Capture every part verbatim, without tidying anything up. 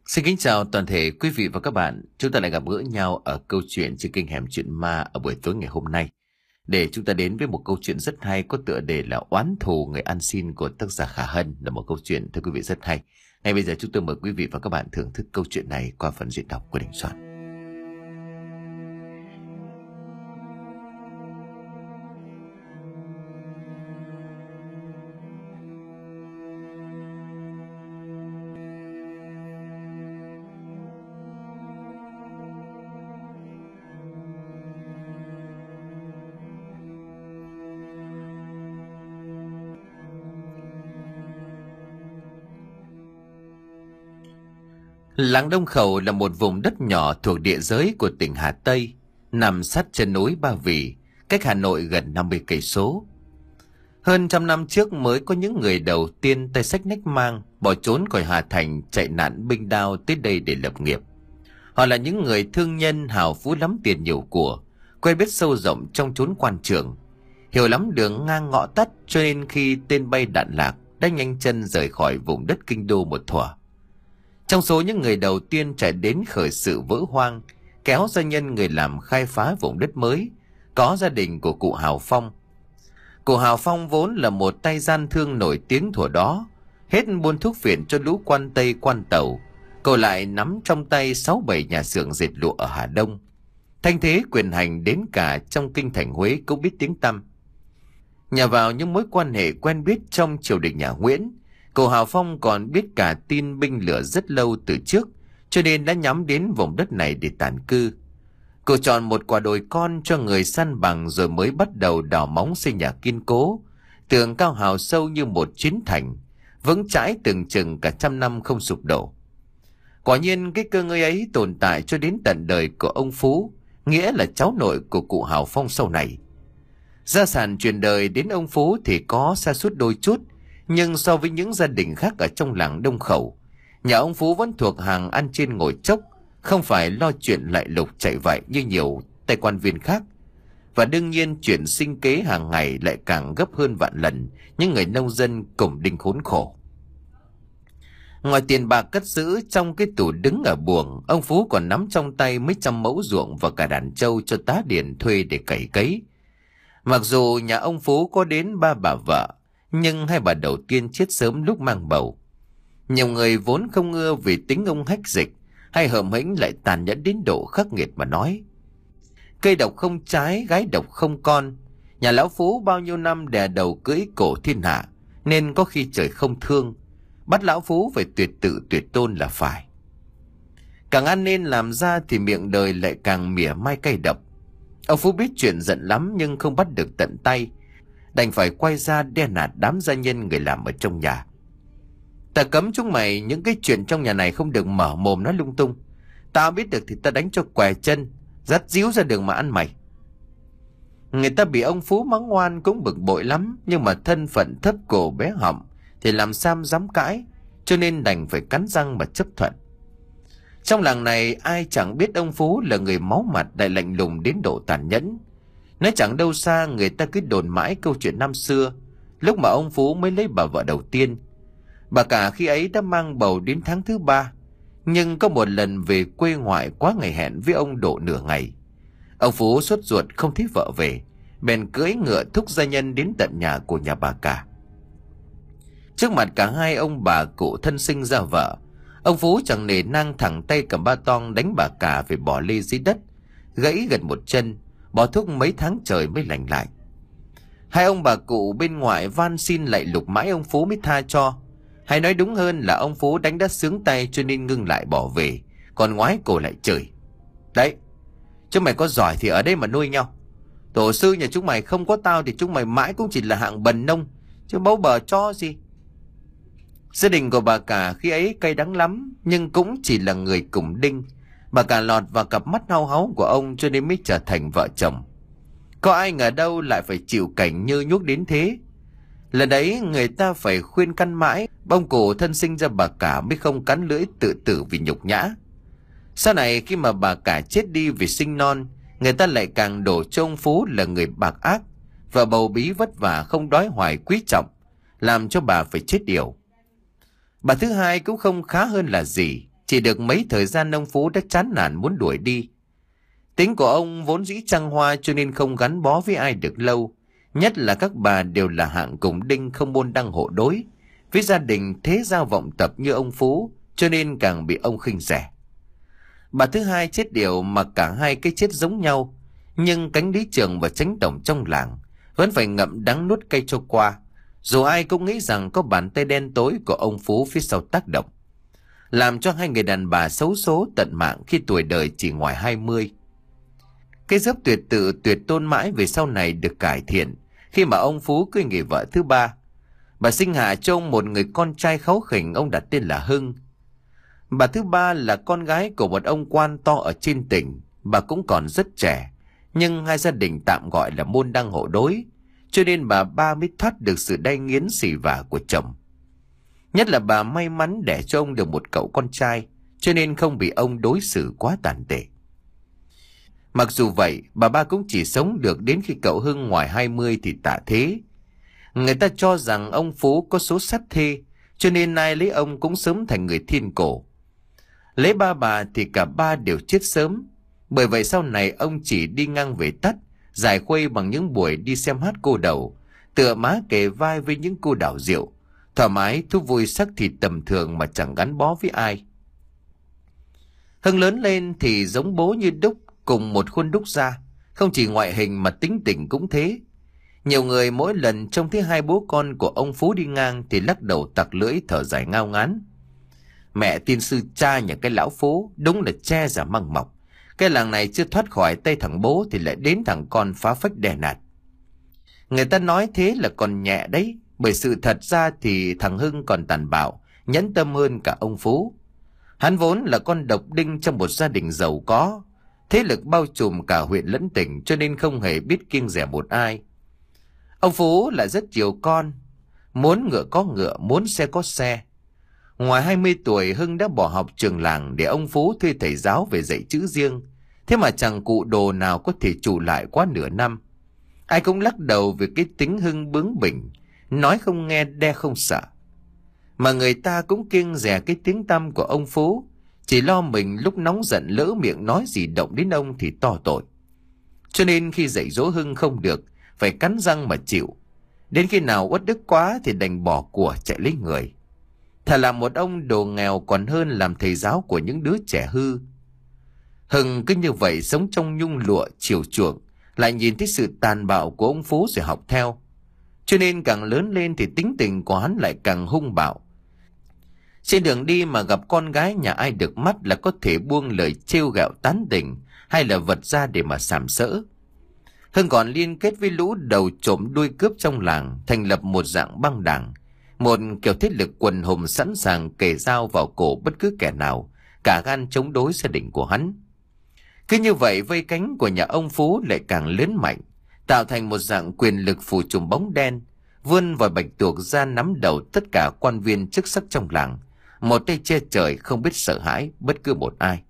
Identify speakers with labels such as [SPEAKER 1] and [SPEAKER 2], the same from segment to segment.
[SPEAKER 1] Xin kính chào toàn thể quý vị và các bạn. Chúng ta lại gặp gỡ nhau ở câu chuyện trên kênh Hẻm Chuyện Ma ở buổi tối ngày hôm nay. Để chúng ta đến với một câu chuyện rất hay có tựa đề là Oán thù người ăn xin của tác giả Khả Hân, là một câu chuyện thưa quý vị rất hay. Ngay bây giờ chúng tôi mời quý vị và các bạn thưởng thức câu chuyện này qua phần diễn đọc của Đình Soạn. Làng Đông Khẩu là một vùng đất nhỏ thuộc địa giới của tỉnh Hà Tây, nằm sát chân núi Ba Vì, cách Hà Nội gần năm mươi cây số. Hơn trăm năm trước mới có những người đầu tiên tay xách nách mang bỏ trốn khỏi Hà Thành, chạy nạn binh đao tới đây để lập nghiệp. Họ là những người thương nhân hào phú lắm tiền nhiều của, quen biết sâu rộng trong chốn quan trường, hiểu lắm đường ngang ngõ tắt, cho nên khi tên bay đạn lạc đã nhanh chân rời khỏi vùng đất kinh đô một thuở. Trong số những người đầu tiên chạy đến khởi sự vỡ hoang, kéo gia nhân người làm khai phá vùng đất mới, có gia đình của cụ Hào Phong. Cụ Hào Phong vốn là một tay gian thương nổi tiếng thuở đó, hết buôn thuốc phiện cho lũ quan Tây quan Tàu, cậu lại nắm trong tay sáu bảy nhà xưởng dệt lụa ở Hà Đông. Thanh thế quyền hành đến cả trong kinh thành Huế cũng biết tiếng tăm. Nhờ vào những mối quan hệ quen biết trong triều đình nhà Nguyễn, cụ Hào Phong còn biết cả tin binh lửa rất lâu từ trước, cho nên đã nhắm đến vùng đất này để tản cư. Cụ chọn một quả đồi con cho người săn bằng rồi mới bắt đầu đào móng xây nhà kiên cố, tường cao hào sâu như một chiến thành, vững chãi từng chừng cả trăm năm không sụp đổ. Quả nhiên cái cơ ngơi ấy tồn tại cho đến tận đời của ông Phú, nghĩa là cháu nội của cụ Hào Phong sau này. Gia sản truyền đời đến ông Phú thì có sa sút đôi chút, nhưng so với những gia đình khác ở trong làng Đông Khẩu, nhà ông Phú vẫn thuộc hàng ăn trên ngồi chốc, không phải lo chuyện lại lục chạy vạy như nhiều tay quan viên khác. Và đương nhiên chuyện sinh kế hàng ngày lại càng gấp hơn vạn lần những người nông dân cùng đinh khốn khổ. Ngoài tiền bạc cất giữ trong cái tủ đứng ở buồng, ông Phú còn nắm trong tay mấy trăm mẫu ruộng và cả đàn trâu cho tá điền thuê để cày cấy. Mặc dù nhà ông Phú có đến ba bà vợ, nhưng hai bà đầu tiên chết sớm lúc mang bầu. Nhiều người vốn không ưa vì tính ông hách dịch hay hợm hĩnh lại tàn nhẫn đến độ khắc nghiệt mà nói: cây độc không trái, gái độc không con. Nhà lão Phú bao nhiêu năm đè đầu cưỡi cổ thiên hạ, nên có khi trời không thương, bắt lão Phú phải tuyệt tự tuyệt tôn là phải. Càng ăn nên làm ra thì miệng đời lại càng mỉa mai cay độc. Ông Phú biết chuyện giận lắm nhưng không bắt được tận tay, đành phải quay ra đe nạt đám gia nhân người làm ở trong nhà. Ta cấm chúng mày những cái chuyện trong nhà này không được mở mồm nói lung tung. Tao biết được thì ta đánh cho què chân, dắt díu ra đường mà ăn mày. Người ta bị ông Phú mắng ngoan cũng bực bội lắm, nhưng mà thân phận thấp cổ bé họng thì làm sao dám cãi, cho nên đành phải cắn răng mà chấp thuận. Trong làng này ai chẳng biết ông Phú là người máu mặt đại lạnh lùng đến độ tàn nhẫn. Nói chẳng đâu xa, người ta cứ đồn mãi câu chuyện năm xưa, lúc mà ông Phú mới lấy bà vợ đầu tiên. Bà cả khi ấy đã mang bầu đến tháng thứ ba, nhưng có một lần về quê ngoại quá ngày hẹn với ông độ nửa ngày. Ông Phú sốt ruột không thấy vợ về, bèn cưỡi ngựa thúc gia nhân đến tận nhà của nhà bà cả. Trước mặt cả hai ông bà cụ thân sinh ra vợ, ông Phú chẳng nể nang thẳng tay cầm ba tong đánh bà cả phải bỏ lê dưới đất, gãy gần một chân, bỏ thuốc mấy tháng trời mới lành lại. Hai ông bà cụ bên ngoài van xin lại lục mãi ông Phú mới tha cho. Hay nói đúng hơn là ông Phú đánh đã sướng tay cho nên ngưng lại bỏ về, còn ngoái cổ lại chửi: đấy, chúng mày có giỏi thì ở đây mà nuôi nhau. Tổ sư nhà chúng mày không có tao thì chúng mày mãi cũng chỉ là hạng bần nông, chứ bấu bờ cho gì. Gia đình của bà cả khi ấy cay đắng lắm, nhưng cũng chỉ là người cùng đinh. Bà cả lọt vào cặp mắt hau háu của ông cho nên mới trở thành vợ chồng. Có ai ngờ đâu lại phải chịu cảnh nhơ nhuốc đến thế. Lần đấy người ta phải khuyên căn mãi, ông cụ thân sinh ra bà cả mới không cắn lưỡi tự tử vì nhục nhã. Sau này khi mà bà cả chết đi vì sinh non, người ta lại càng đổ cho ông Phú là người bạc ác, vợ bầu bí vất vả không đói hoài quý trọng, làm cho bà phải chết yểu. Bà thứ hai cũng không khá hơn là gì, Chỉ được mấy thời gian ông Phú đã chán nản muốn đuổi đi. Tính của ông vốn dĩ trăng hoa cho nên không gắn bó với ai được lâu. Nhất là các bà đều là hạng cùng đinh không môn đăng hộ đối. Với gia đình thế gia vọng tập như ông Phú cho nên càng bị ông khinh rẻ. Bà thứ hai chết điều mà cả hai cái chết giống nhau. Nhưng cánh lý trường và chánh tổng trong làng vẫn phải ngậm đắng nuốt cay cho qua. Dù ai cũng nghĩ rằng có bàn tay đen tối của ông Phú phía sau tác động, làm cho hai người đàn bà xấu số tận mạng khi tuổi đời chỉ ngoài hai mươi. Cái dấp tuyệt tự tuyệt tôn mãi về sau này được cải thiện khi mà ông Phú cưới người vợ thứ ba. Bà sinh hạ cho ông một người con trai kháu khỉnh, ông đặt tên là Hưng. Bà thứ ba là con gái của một ông quan to ở trên tỉnh. Bà cũng còn rất trẻ, nhưng hai gia đình tạm gọi là môn đăng hộ đối, cho nên bà ba mới thoát được sự đay nghiến xỉ vả của chồng. Nhất là bà may mắn đẻ cho ông được một cậu con trai, cho nên không bị ông đối xử quá tàn tệ. Mặc dù vậy, bà ba cũng chỉ sống được đến khi cậu Hưng ngoài hai mươi thì tạ thế. Người ta cho rằng ông Phú có số sát thê, cho nên ai lấy ông cũng sớm thành người thiên cổ. Lấy ba bà thì cả ba đều chết sớm. Bởi vậy sau này ông chỉ đi ngang về tắt, giải khuây bằng những buổi đi xem hát cô đầu, tựa má kề vai với những cô đảo rượu, thoải mái thú vui sắc thịt tầm thường mà chẳng gắn bó với ai. Hưng lớn lên thì giống bố như đúc, cùng một khuôn đúc ra, không chỉ ngoại hình mà tính tình cũng thế. Nhiều người mỗi lần trông thấy hai bố con của ông Phú đi ngang thì lắc đầu tặc lưỡi thở dài ngao ngán. Mẹ tiên sư cha nhà cái lão Phú đúng là che giả măng mọc. Cái làng này chưa thoát khỏi tay thằng bố thì lại đến thằng con phá phách đè nạt. Người ta nói thế là còn nhẹ đấy, bởi sự thật ra thì thằng Hưng còn tàn bạo, nhẫn tâm hơn cả ông Phú. Hắn vốn là con độc đinh trong một gia đình giàu có, thế lực bao trùm cả huyện lẫn tỉnh, cho nên không hề biết kiêng dè một ai. Ông Phú lại rất chiều con, muốn ngựa có ngựa, muốn xe có xe. Ngoài hai mươi tuổi, Hưng đã bỏ học trường làng để ông Phú thuê thầy giáo về dạy chữ riêng. Thế mà chẳng cụ đồ nào có thể trụ lại quá nửa năm. Ai cũng lắc đầu về cái tính Hưng bướng bỉnh, nói không nghe đe không sợ. Mà người ta cũng kiêng dè cái tiếng tăm của ông Phú, chỉ lo mình lúc nóng giận lỡ miệng nói gì động đến ông thì to tội. Cho nên khi dạy dỗ Hưng không được, phải cắn răng mà chịu. Đến khi nào uất ức quá thì đành bỏ của chạy lấy người. Thà làm một ông đồ nghèo còn hơn làm thầy giáo của những đứa trẻ hư. Hưng cứ như vậy sống trong nhung lụa chiều chuộng, lại nhìn thấy sự tàn bạo của ông Phú rồi học theo. Cho nên càng lớn lên thì tính tình của hắn lại càng hung bạo. Trên đường đi mà gặp con gái nhà ai được mắt là có thể buông lời trêu ghẹo tán tỉnh, hay là vật ra để mà sàm sỡ. Hưng còn liên kết với lũ đầu trộm đuôi cướp trong làng, thành lập một dạng băng đảng, một kiểu thế lực quần hùng sẵn sàng kề dao vào cổ bất cứ kẻ nào, cả gan chống đối gia đình của hắn. Cứ như vậy vây cánh của nhà ông Phú lại càng lớn mạnh, tạo thành một dạng quyền lực phủ trùm bóng đen, vươn vòi bạch tuộc ra nắm đầu tất cả quan viên chức sắc trong làng, một tay che trời không biết sợ hãi bất cứ một ai.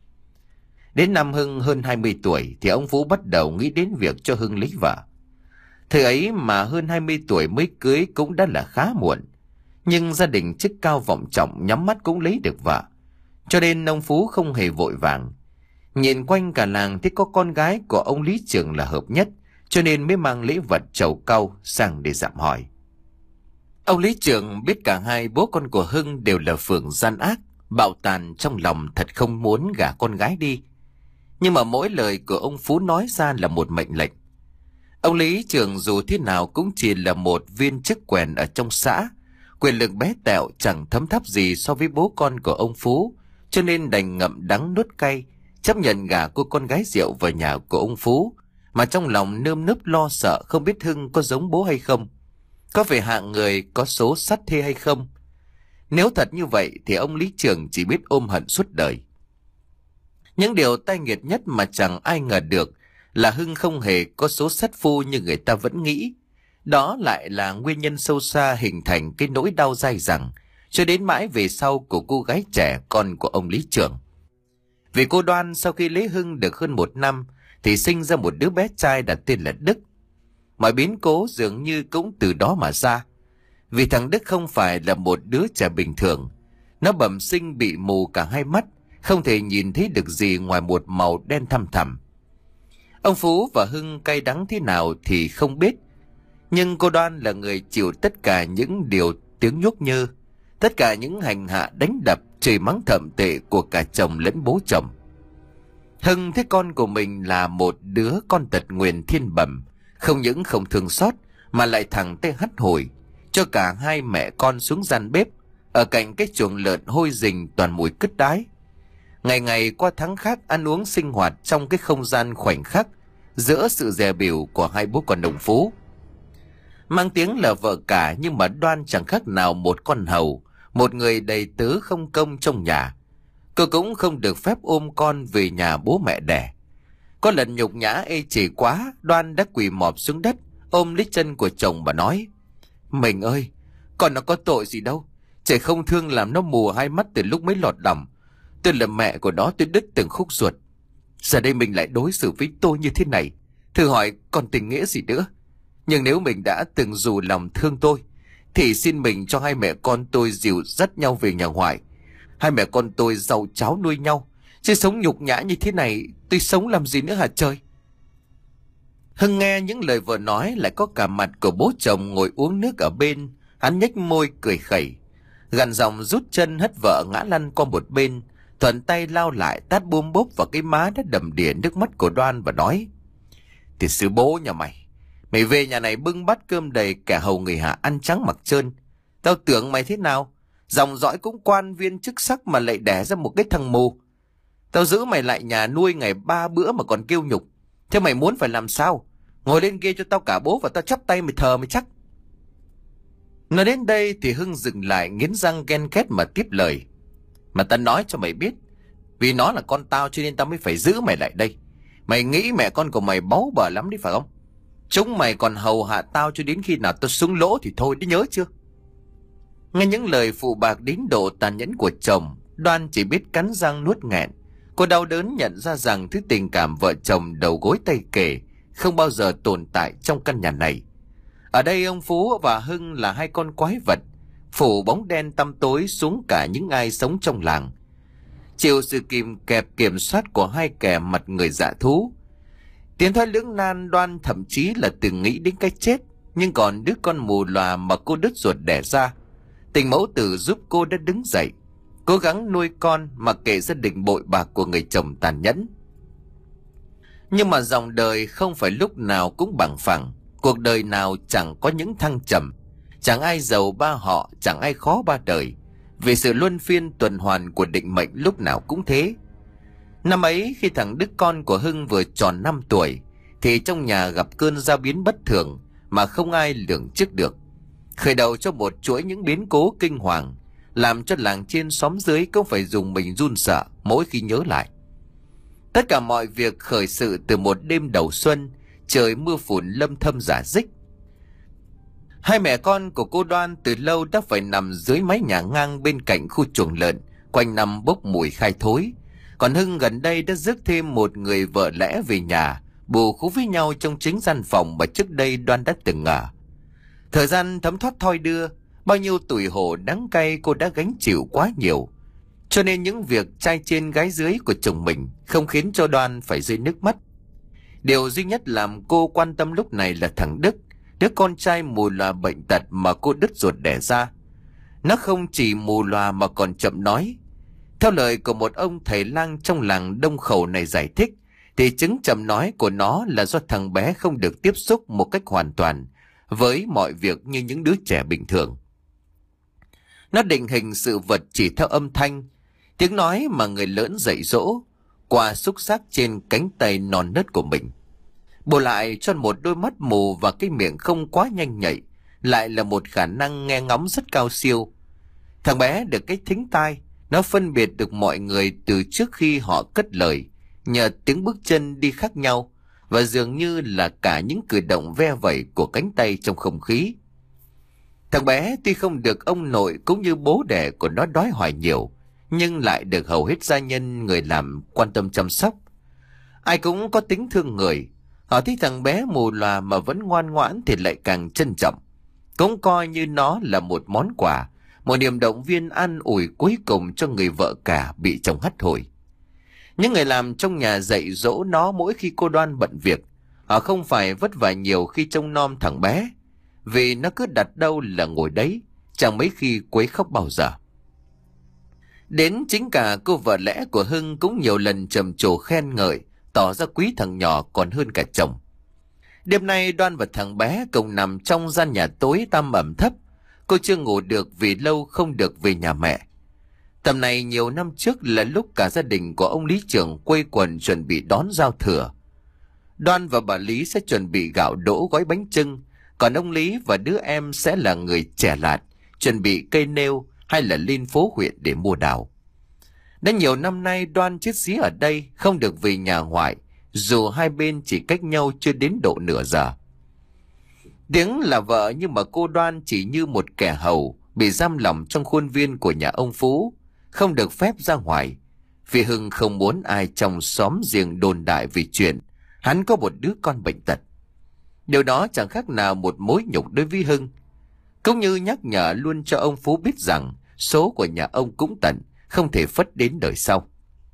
[SPEAKER 1] Đến năm Hưng hơn hai mươi tuổi thì ông Phú bắt đầu nghĩ đến việc cho Hưng lấy vợ. Thời ấy mà hơn hai mươi tuổi mới cưới cũng đã là khá muộn. Nhưng gia đình chức cao vọng trọng nhắm mắt cũng lấy được vợ, cho nên ông Phú không hề vội vàng. Nhìn quanh cả làng thấy có con gái của ông Lý Trường là hợp nhất, cho nên mới mang lễ vật trầu cau sang để dạm hỏi. Ông Lý Trường biết cả hai bố con của Hưng đều là phường gian ác, bạo tàn, trong lòng thật không muốn gả con gái đi. Nhưng mà mỗi lời của ông Phú nói ra là một mệnh lệnh. Ông Lý Trường dù thế nào cũng chỉ là một viên chức quèn ở trong xã, quyền lực bé tẹo chẳng thấm tháp gì so với bố con của ông Phú, cho nên đành ngậm đắng nuốt cay, chấp nhận gả cô con gái rượu vào nhà của ông Phú, mà trong lòng nơm nớp lo sợ không biết Hưng có giống bố hay không, có phải hạng người có số sắt thê hay không. Nếu thật như vậy thì ông Lý Trường chỉ biết ôm hận suốt đời. Những điều tai nghiệt nhất mà chẳng ai ngờ được là Hưng không hề có số sắt phu như người ta vẫn nghĩ. Đó lại là nguyên nhân sâu xa hình thành cái nỗi đau dai dẳng cho đến mãi về sau của cô gái trẻ con của ông Lý Trường. Vì cô Đoan sau khi lấy Hưng được hơn một năm thì sinh ra một đứa bé trai đặt tên là Đức. Mọi biến cố dường như cũng từ đó mà ra. Vì thằng Đức không phải là một đứa trẻ bình thường. Nó bẩm sinh bị mù cả hai mắt, không thể nhìn thấy được gì ngoài một màu đen thăm thẳm. Ông Phú và Hưng cay đắng thế nào thì không biết, nhưng cô Đoan là người chịu tất cả những điều tiếng nhúc nhơ, tất cả những hành hạ đánh đập, chửi mắng thậm tệ của cả chồng lẫn bố chồng. Hưng thấy con của mình là một đứa con tật nguyền thiên bẩm, không những không thương xót mà lại thẳng tay hắt hủi, cho cả hai mẹ con xuống gian bếp ở cạnh cái chuồng lợn hôi rình toàn mùi cứt đái. Ngày ngày qua tháng khác ăn uống sinh hoạt trong cái không gian khoảnh khắc giữa sự dè bỉu của hai bố con đồng Phú. Mang tiếng là vợ cả nhưng mà Đoan chẳng khác nào một con hầu, một người đầy tớ không công trong nhà. Cô cũng không được phép ôm con về nhà bố mẹ đẻ. Có lần nhục nhã ê chề quá, Đoan đã quỳ mọp xuống đất, ôm lấy chân của chồng và nói: "Mình ơi, con nó có tội gì đâu. Trời không thương làm nó mù hai mắt từ lúc mới lọt lòng. Tôi là mẹ của nó, tôi đứt từng khúc ruột. Giờ đây mình lại đối xử với tôi như thế này. Thử hỏi còn tình nghĩa gì nữa. Nhưng nếu mình đã từng dù lòng thương tôi, thì xin mình cho hai mẹ con tôi dìu dắt nhau về nhà ngoại. Hai mẹ con tôi giàu cháo nuôi nhau. Chứ sống nhục nhã như thế này, tôi sống làm gì nữa hả trời?" Hưng nghe những lời vừa nói, lại có cả mặt của bố chồng ngồi uống nước ở bên. Hắn nhếch môi cười khẩy, gằn giọng rút chân hất vợ ngã lăn qua một bên, thuận tay lao lại tát bôm bốp vào cái má đã đầm đìa nước mắt của Đoan và nói: "Thì sư bố nhà mày, mày về nhà này bưng bát cơm đầy, kẻ hầu người hạ ăn trắng mặc trơn. Tao tưởng mày thế nào, dòng dõi cũng quan viên chức sắc mà lại đẻ ra một cái thằng mù. Tao giữ mày lại nhà nuôi ngày ba bữa mà còn kêu nhục. Thế mày muốn phải làm sao? Ngồi lên ghê cho tao cả bố và tao chắp tay mày thờ mày chắc." Nói đến đây thì Hưng dừng lại, nghiến răng ghen ghét mà tiếp lời: "Mà tao nói cho mày biết, vì nó là con tao cho nên tao mới phải giữ mày lại đây. Mày nghĩ mẹ con của mày báu bở lắm đấy phải không? Chúng mày còn hầu hạ tao cho đến khi nào tao súng lỗ thì thôi, đấy nhớ chưa?" Nghe những lời phụ bạc đến độ tàn nhẫn của chồng, Đoan chỉ biết cắn răng nuốt nghẹn. Cô đau đớn nhận ra rằng thứ tình cảm vợ chồng đầu gối tay kề không bao giờ tồn tại trong căn nhà này. Ở đây ông Phú và Hưng là hai con quái vật, phủ bóng đen tăm tối xuống cả những ai sống trong làng, chịu sự kìm kẹp kiểm soát của hai kẻ mặt người dạ thú. Tiến thoái lưỡng nan, Đoan thậm chí là từng nghĩ đến cái chết. Nhưng còn đứa con mù lòa mà cô đứt ruột đẻ ra, tình mẫu tử giúp cô đã đứng dậy, cố gắng nuôi con mặc kệ gia đình bội bạc của người chồng tàn nhẫn. Nhưng mà dòng đời không phải lúc nào cũng bằng phẳng. Cuộc đời nào chẳng có những thăng trầm, chẳng ai giàu ba họ, chẳng ai khó ba đời. Vì sự luân phiên tuần hoàn của định mệnh lúc nào cũng thế. Năm ấy khi thằng đứa con của Hưng vừa tròn năm tuổi, thì trong nhà gặp cơn dao biến bất thường mà không ai lường trước được, khởi đầu cho một chuỗi những biến cố kinh hoàng, làm cho làng trên xóm dưới cũng phải dùng mình run sợ mỗi khi nhớ lại. Tất cả mọi việc khởi sự từ một đêm đầu xuân, trời mưa phùn lâm thâm rả rích. Hai mẹ con của cô Đoan từ lâu đã phải nằm dưới mái nhà ngang bên cạnh khu chuồng lợn, quanh năm bốc mùi khai thối. Còn Hưng gần đây đã rước thêm một người vợ lẽ về nhà, bù khú với nhau trong chính gian phòng mà trước đây Đoan đã từng ở. Thời gian thấm thoát thoi đưa, bao nhiêu tủi hổ đắng cay cô đã gánh chịu quá nhiều. Cho nên những việc trai trên gái dưới của chồng mình không khiến cho Đoan phải rơi nước mắt. Điều duy nhất làm cô quan tâm lúc này là thằng Đức, đứa con trai mù lòa bệnh tật mà cô đứt ruột đẻ ra. Nó không chỉ mù lòa mà còn chậm nói. Theo lời của một ông thầy lang trong làng Đông Khẩu này giải thích, thì chứng chậm nói của nó là do thằng bé không được tiếp xúc một cách hoàn toàn với mọi việc như những đứa trẻ bình thường. Nó định hình sự vật chỉ theo âm thanh, tiếng nói mà người lớn dạy dỗ qua xúc giác trên cánh tay non nớt của mình. Bù lại cho một đôi mắt mù và cái miệng không quá nhanh nhạy lại là một khả năng nghe ngóng rất cao siêu. Thằng bé được cái thính tai, nó phân biệt được mọi người từ trước khi họ cất lời, nhờ tiếng bước chân đi khác nhau và dường như là cả những cử động ve vẩy của cánh tay trong không khí. Thằng bé tuy không được ông nội cũng như bố đẻ của nó đói hoài nhiều, nhưng lại được hầu hết gia nhân người làm quan tâm chăm sóc. Ai cũng có tính thương người, họ thấy thằng bé mù lòa mà vẫn ngoan ngoãn thì lại càng trân trọng, cũng coi như nó là một món quà một niềm động viên an ủi cuối cùng cho người vợ cả bị chồng hắt hủi. Những người làm trong nhà dạy dỗ nó mỗi khi cô Đoan bận việc, họ không phải vất vả nhiều khi trông nom thằng bé, vì nó cứ đặt đâu là ngồi đấy, chẳng mấy khi quấy khóc bao giờ. Đến chính cả cô vợ lẽ của Hưng cũng nhiều lần trầm trồ khen ngợi, tỏ ra quý thằng nhỏ còn hơn cả chồng. Đêm nay Đoan và thằng bé cùng nằm trong gian nhà tối tăm ẩm thấp. Cô chưa ngủ được vì lâu không được về nhà mẹ. Tầm này nhiều năm trước là lúc cả gia đình của ông Lý Trưởng quây quần chuẩn bị đón giao thừa. Đoan và bà Lý sẽ chuẩn bị gạo đỗ gói bánh chưng, còn ông Lý và đứa em sẽ là người chẻ lạt, chuẩn bị cây nêu hay là lên phố huyện để mua đào. Đã nhiều năm nay Đoan chết dí ở đây, không được về nhà ngoại, dù hai bên chỉ cách nhau chưa đến độ nửa giờ. Tiếng là vợ nhưng mà cô Đoan chỉ như một kẻ hầu bị giam lỏng trong khuôn viên của nhà ông Phú, không được phép ra ngoài, vì Hưng không muốn ai trong xóm riêng đồn đại về chuyện hắn có một đứa con bệnh tật. Điều đó chẳng khác nào một mối nhục đối với Hưng, cũng như nhắc nhở luôn cho ông Phú biết rằng số của nhà ông cũng tận, không thể phất đến đời sau.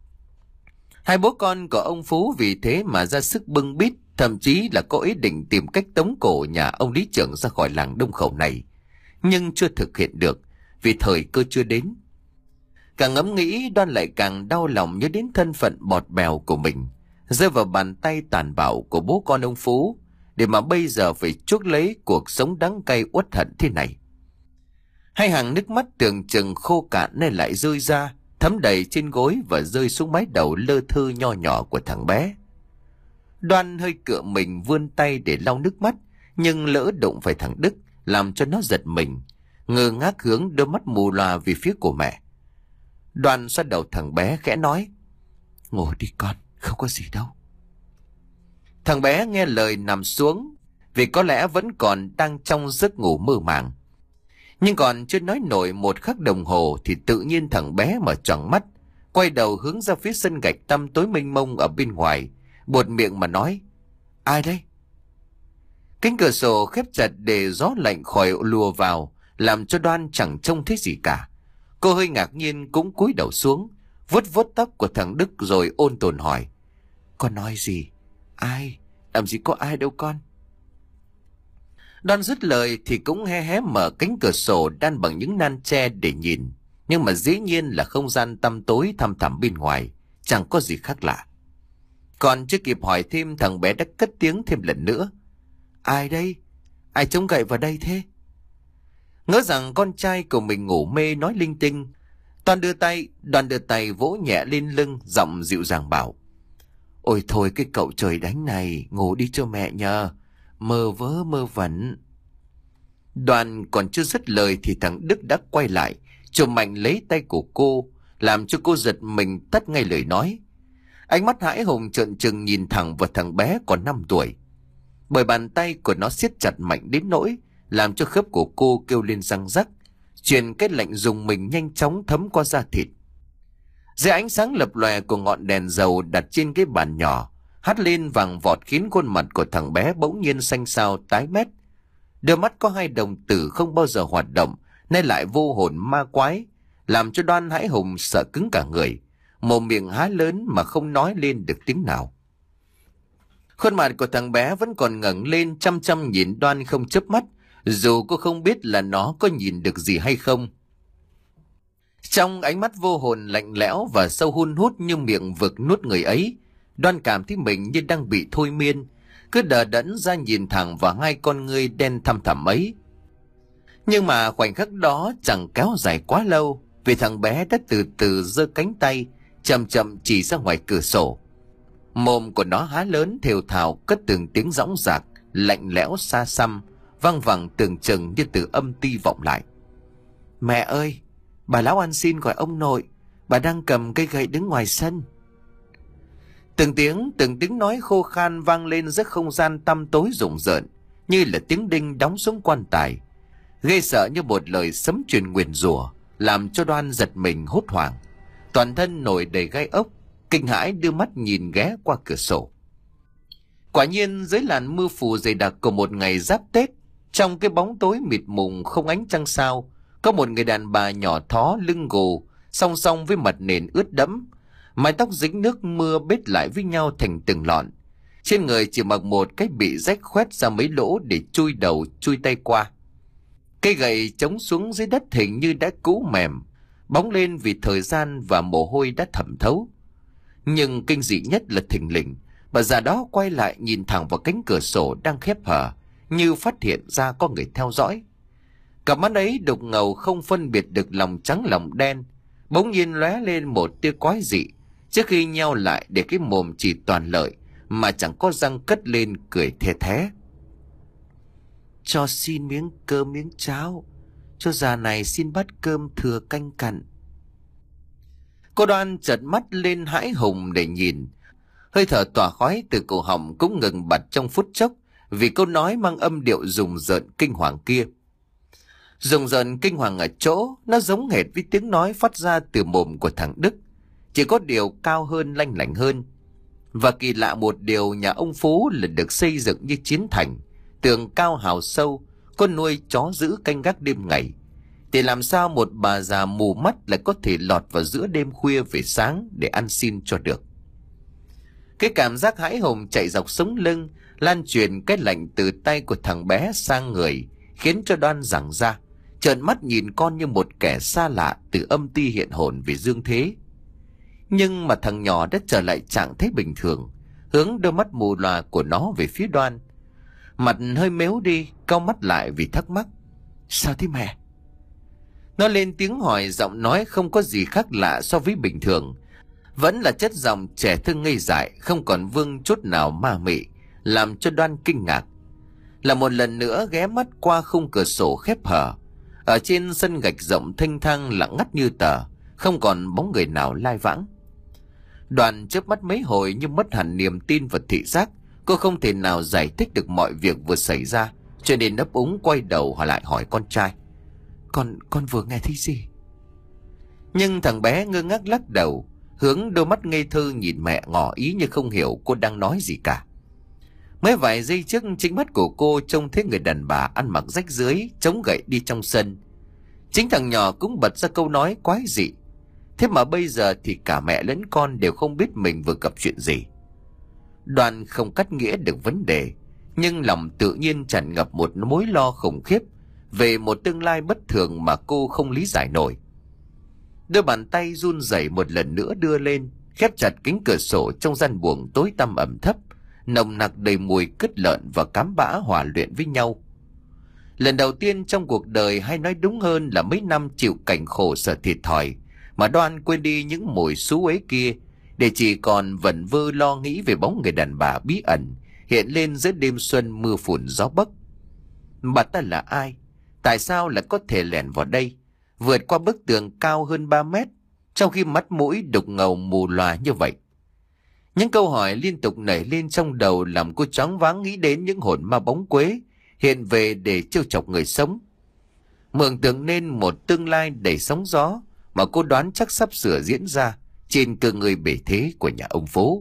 [SPEAKER 1] Hai bố con của ông Phú vì thế mà ra sức bưng bít, thậm chí là có ý định tìm cách tống cổ nhà ông Lý Trưởng ra khỏi làng Đông Khẩu này, nhưng chưa thực hiện được vì thời cơ chưa đến. Càng ngẫm nghĩ, Đoan lại càng đau lòng nhớ đến thân phận bọt bèo của mình, rơi vào bàn tay tàn bạo của bố con ông Phú, để mà bây giờ phải chuốc lấy cuộc sống đắng cay uất hận thế này. Hai hàng nước mắt tưởng chừng khô cạn nên lại rơi ra, thấm đầy trên gối và rơi xuống mái đầu lơ thơ nho nhỏ của thằng bé. Đoan hơi cựa mình vươn tay để lau nước mắt, nhưng lỡ đụng phải thằng Đức, làm cho nó giật mình, ngơ ngác hướng đôi mắt mù loà về phía của mẹ. Đoan xoa đầu thằng bé khẽ nói: "Ngủ đi con, không có gì đâu." Thằng bé nghe lời nằm xuống, vì có lẽ vẫn còn đang trong giấc ngủ mơ màng. Nhưng còn chưa nói nổi một khắc đồng hồ thì tự nhiên thằng bé mở tròn mắt, quay đầu hướng ra phía sân gạch tăm tối mênh mông ở bên ngoài, buột miệng mà nói: "Ai đây?" Cánh cửa sổ khép chặt để gió lạnh khỏi lùa vào, làm cho Đoan chẳng trông thấy gì cả. Cô hơi ngạc nhiên cũng cúi đầu xuống, vuốt vuốt tóc của thằng Đức rồi ôn tồn hỏi: "Con nói gì? Ai? Làm gì có ai đâu con." Đoan dứt lời thì cũng hé hé mở cánh cửa sổ đan bằng những nan tre để nhìn, nhưng mà dĩ nhiên là không gian tăm tối thăm thẳm bên ngoài, chẳng có gì khác lạ. Còn chưa kịp hỏi thêm, thằng bé đã cất tiếng thêm lần nữa: "Ai đây? Ai chống gậy vào đây thế?" Ngỡ rằng con trai của mình ngủ mê nói linh tinh, Toàn đưa tay, Đoàn đưa tay vỗ nhẹ lên lưng, giọng dịu dàng bảo: "Ôi thôi cái cậu trời đánh này, ngủ đi cho mẹ nhờ, mơ vớ mơ vẩn." Đoàn còn chưa dứt lời thì thằng Đức đã quay lại, chụp mạnh lấy tay của cô, làm cho cô giật mình tắt ngay lời nói. Ánh mắt hãi hùng trợn trừng nhìn thẳng vào thằng bé còn năm tuổi, bởi bàn tay của nó siết chặt mạnh đến nỗi làm cho khớp của cô kêu lên răng rắc, truyền cái lạnh rùng mình nhanh chóng thấm qua da thịt. Dưới ánh sáng lập lòe của ngọn đèn dầu đặt trên cái bàn nhỏ, hắt lên vàng vọt khiến khuôn mặt của thằng bé bỗng nhiên xanh xao tái mét. Đôi mắt có hai đồng tử không bao giờ hoạt động, nay lại vô hồn ma quái, làm cho Đoan hãi hùng sợ cứng cả người, mồm miệng há lớn mà không nói lên được tiếng nào. Khuôn mặt của thằng bé vẫn còn ngẩng lên chăm chăm nhìn Đoan không chớp mắt, dù cô không biết là nó có nhìn được gì hay không. Trong ánh mắt vô hồn lạnh lẽo và sâu hun hút như miệng vực nuốt người ấy, Đoan cảm thấy mình như đang bị thôi miên, cứ đờ đẫn ra nhìn thẳng vào hai con ngươi đen thăm thẳm ấy. Nhưng mà khoảnh khắc đó chẳng kéo dài quá lâu, vì thằng bé đã từ từ giơ cánh tay chậm chậm chỉ ra ngoài cửa sổ. Mồm của nó há lớn thều thào cất từng tiếng dõng dạc lạnh lẽo xa xăm, văng vẳng tưởng chừng như từ âm ti vọng lại: "Mẹ ơi, bà lão ăn xin gọi ông nội, bà đang cầm cây gậy đứng ngoài sân." Từng tiếng từng tiếng nói khô khan vang lên giữa không gian tăm tối rùng rợn, như là tiếng đinh đóng xuống quan tài, ghê sợ như một lời sấm truyền nguyền rủa, làm cho Đoan giật mình hốt hoảng, toàn thân nổi đầy gai ốc, kinh hãi đưa mắt nhìn ghé qua cửa sổ. Quả nhiên dưới làn mưa phùn dày đặc của một ngày giáp Tết, trong cái bóng tối mịt mùng không ánh trăng sao, Có một người đàn bà nhỏ thó lưng gù, song song với mặt nền ướt đẫm, mái tóc dính nước mưa bết lại với nhau thành từng lọn. Trên người chỉ mặc một cái bị rách khoét ra mấy lỗ để chui đầu chui tay qua. Cây gậy chống xuống dưới đất hình như đã cũ mềm, bóng lên vì thời gian và mồ hôi đã thẩm thấu. Nhưng kinh dị nhất là thình lình, bà già đó quay lại nhìn thẳng vào cánh cửa sổ đang khép hờ, như phát hiện ra có người theo dõi. Cặp mắt ấy đục ngầu không phân biệt được lòng trắng lòng đen, bỗng nhiên lóe lên một tia quái dị, trước khi nheo lại để cái mồm chỉ toàn lợi mà chẳng có răng cất lên cười the thé. Cho xin miếng cơm miếng cháo, cho già này xin bát cơm thừa canh cặn. Cô Đoan chợt mắt lên hãi hùng để nhìn, hơi thở tỏa khói từ cổ họng cũng ngừng bặt trong phút chốc vì câu nói mang âm điệu rùng rợn kinh hoàng kia. Rùng rợn kinh hoàng ở chỗ nó giống hệt với tiếng nói phát ra từ mồm của thằng Đức, chỉ có điều cao hơn, lanh lảnh hơn. Và kỳ lạ một điều, nhà ông Phú là được xây dựng như chiến thành, tường cao hào sâu, có nuôi chó giữ canh gác đêm ngày, thì làm sao một bà già mù mắt lại có thể lọt vào giữa đêm khuya về sáng để ăn xin cho được. Cái cảm giác hãi hùng chạy dọc sống lưng, lan truyền cái lạnh từ tay của thằng bé sang người, khiến cho Đoan giằng ra, trợn mắt nhìn con như một kẻ xa lạ từ âm ti hiện hồn về dương thế. Nhưng mà thằng nhỏ đã trở lại trạng thái bình thường, hướng đôi mắt mù lòa của nó về phía Đoan. Mặt hơi méo đi, cau mắt lại vì thắc mắc. Sao thế mẹ? Nó lên tiếng hỏi, giọng nói không có gì khác lạ so với bình thường, vẫn là chất giọng trẻ thơ ngây dại, không còn vương chút nào ma mị, làm cho Đoan kinh ngạc. Là một lần nữa ghé mắt qua khung cửa sổ khép hờ, ở trên sân gạch rộng thênh thang lặng ngắt như tờ, không còn bóng người nào lai vãng. Đoàn chớp mắt mấy hồi nhưng mất hẳn niềm tin và thị giác. Cô không thể nào giải thích được mọi việc vừa xảy ra, cho nên ấp úng quay đầu hỏi lại hỏi con trai. Con, con vừa nghe thấy gì? Nhưng thằng bé ngơ ngác lắc đầu, hướng đôi mắt ngây thơ nhìn mẹ ngỏ ý như không hiểu cô đang nói gì cả. Mấy vài giây trước, chính mắt của cô trông thấy người đàn bà ăn mặc rách rưới chống gậy đi trong sân. Chính thằng nhỏ cũng bật ra câu nói quái dị. Thế mà bây giờ thì cả mẹ lẫn con đều không biết mình vừa gặp chuyện gì. Đoàn không cắt nghĩa được vấn đề, nhưng lòng tự nhiên tràn ngập một mối lo khủng khiếp về một tương lai bất thường mà cô không lý giải nổi. Đôi bàn tay run rẩy một lần nữa đưa lên, khép chặt cánh cửa sổ trong gian buồng tối tăm ẩm thấp, nồng nặc đầy mùi cứt lợn và cám bã hòa luyện với nhau. Lần đầu tiên trong cuộc đời, hay nói đúng hơn là mấy năm chịu cảnh khổ sở thiệt thòi, mà Đoan quên đi những mùi xú uế kia, để chỉ còn vẩn vơ lo nghĩ về bóng người đàn bà bí ẩn hiện lên giữa đêm xuân mưa phùn gió bấc. Bà ta là ai? Tại sao lại có thể lẻn vào đây, vượt qua bức tường cao hơn ba mét, trong khi mắt mũi đục ngầu mù lòa như vậy? Những câu hỏi liên tục nảy lên trong đầu làm cô choáng váng nghĩ đến những hồn ma bóng quế hiện về để trêu chọc người sống, mường tượng nên một tương lai đầy sóng gió mà cô đoán chắc sắp sửa diễn ra trên cơ ngơi bể thế của nhà ông Phố.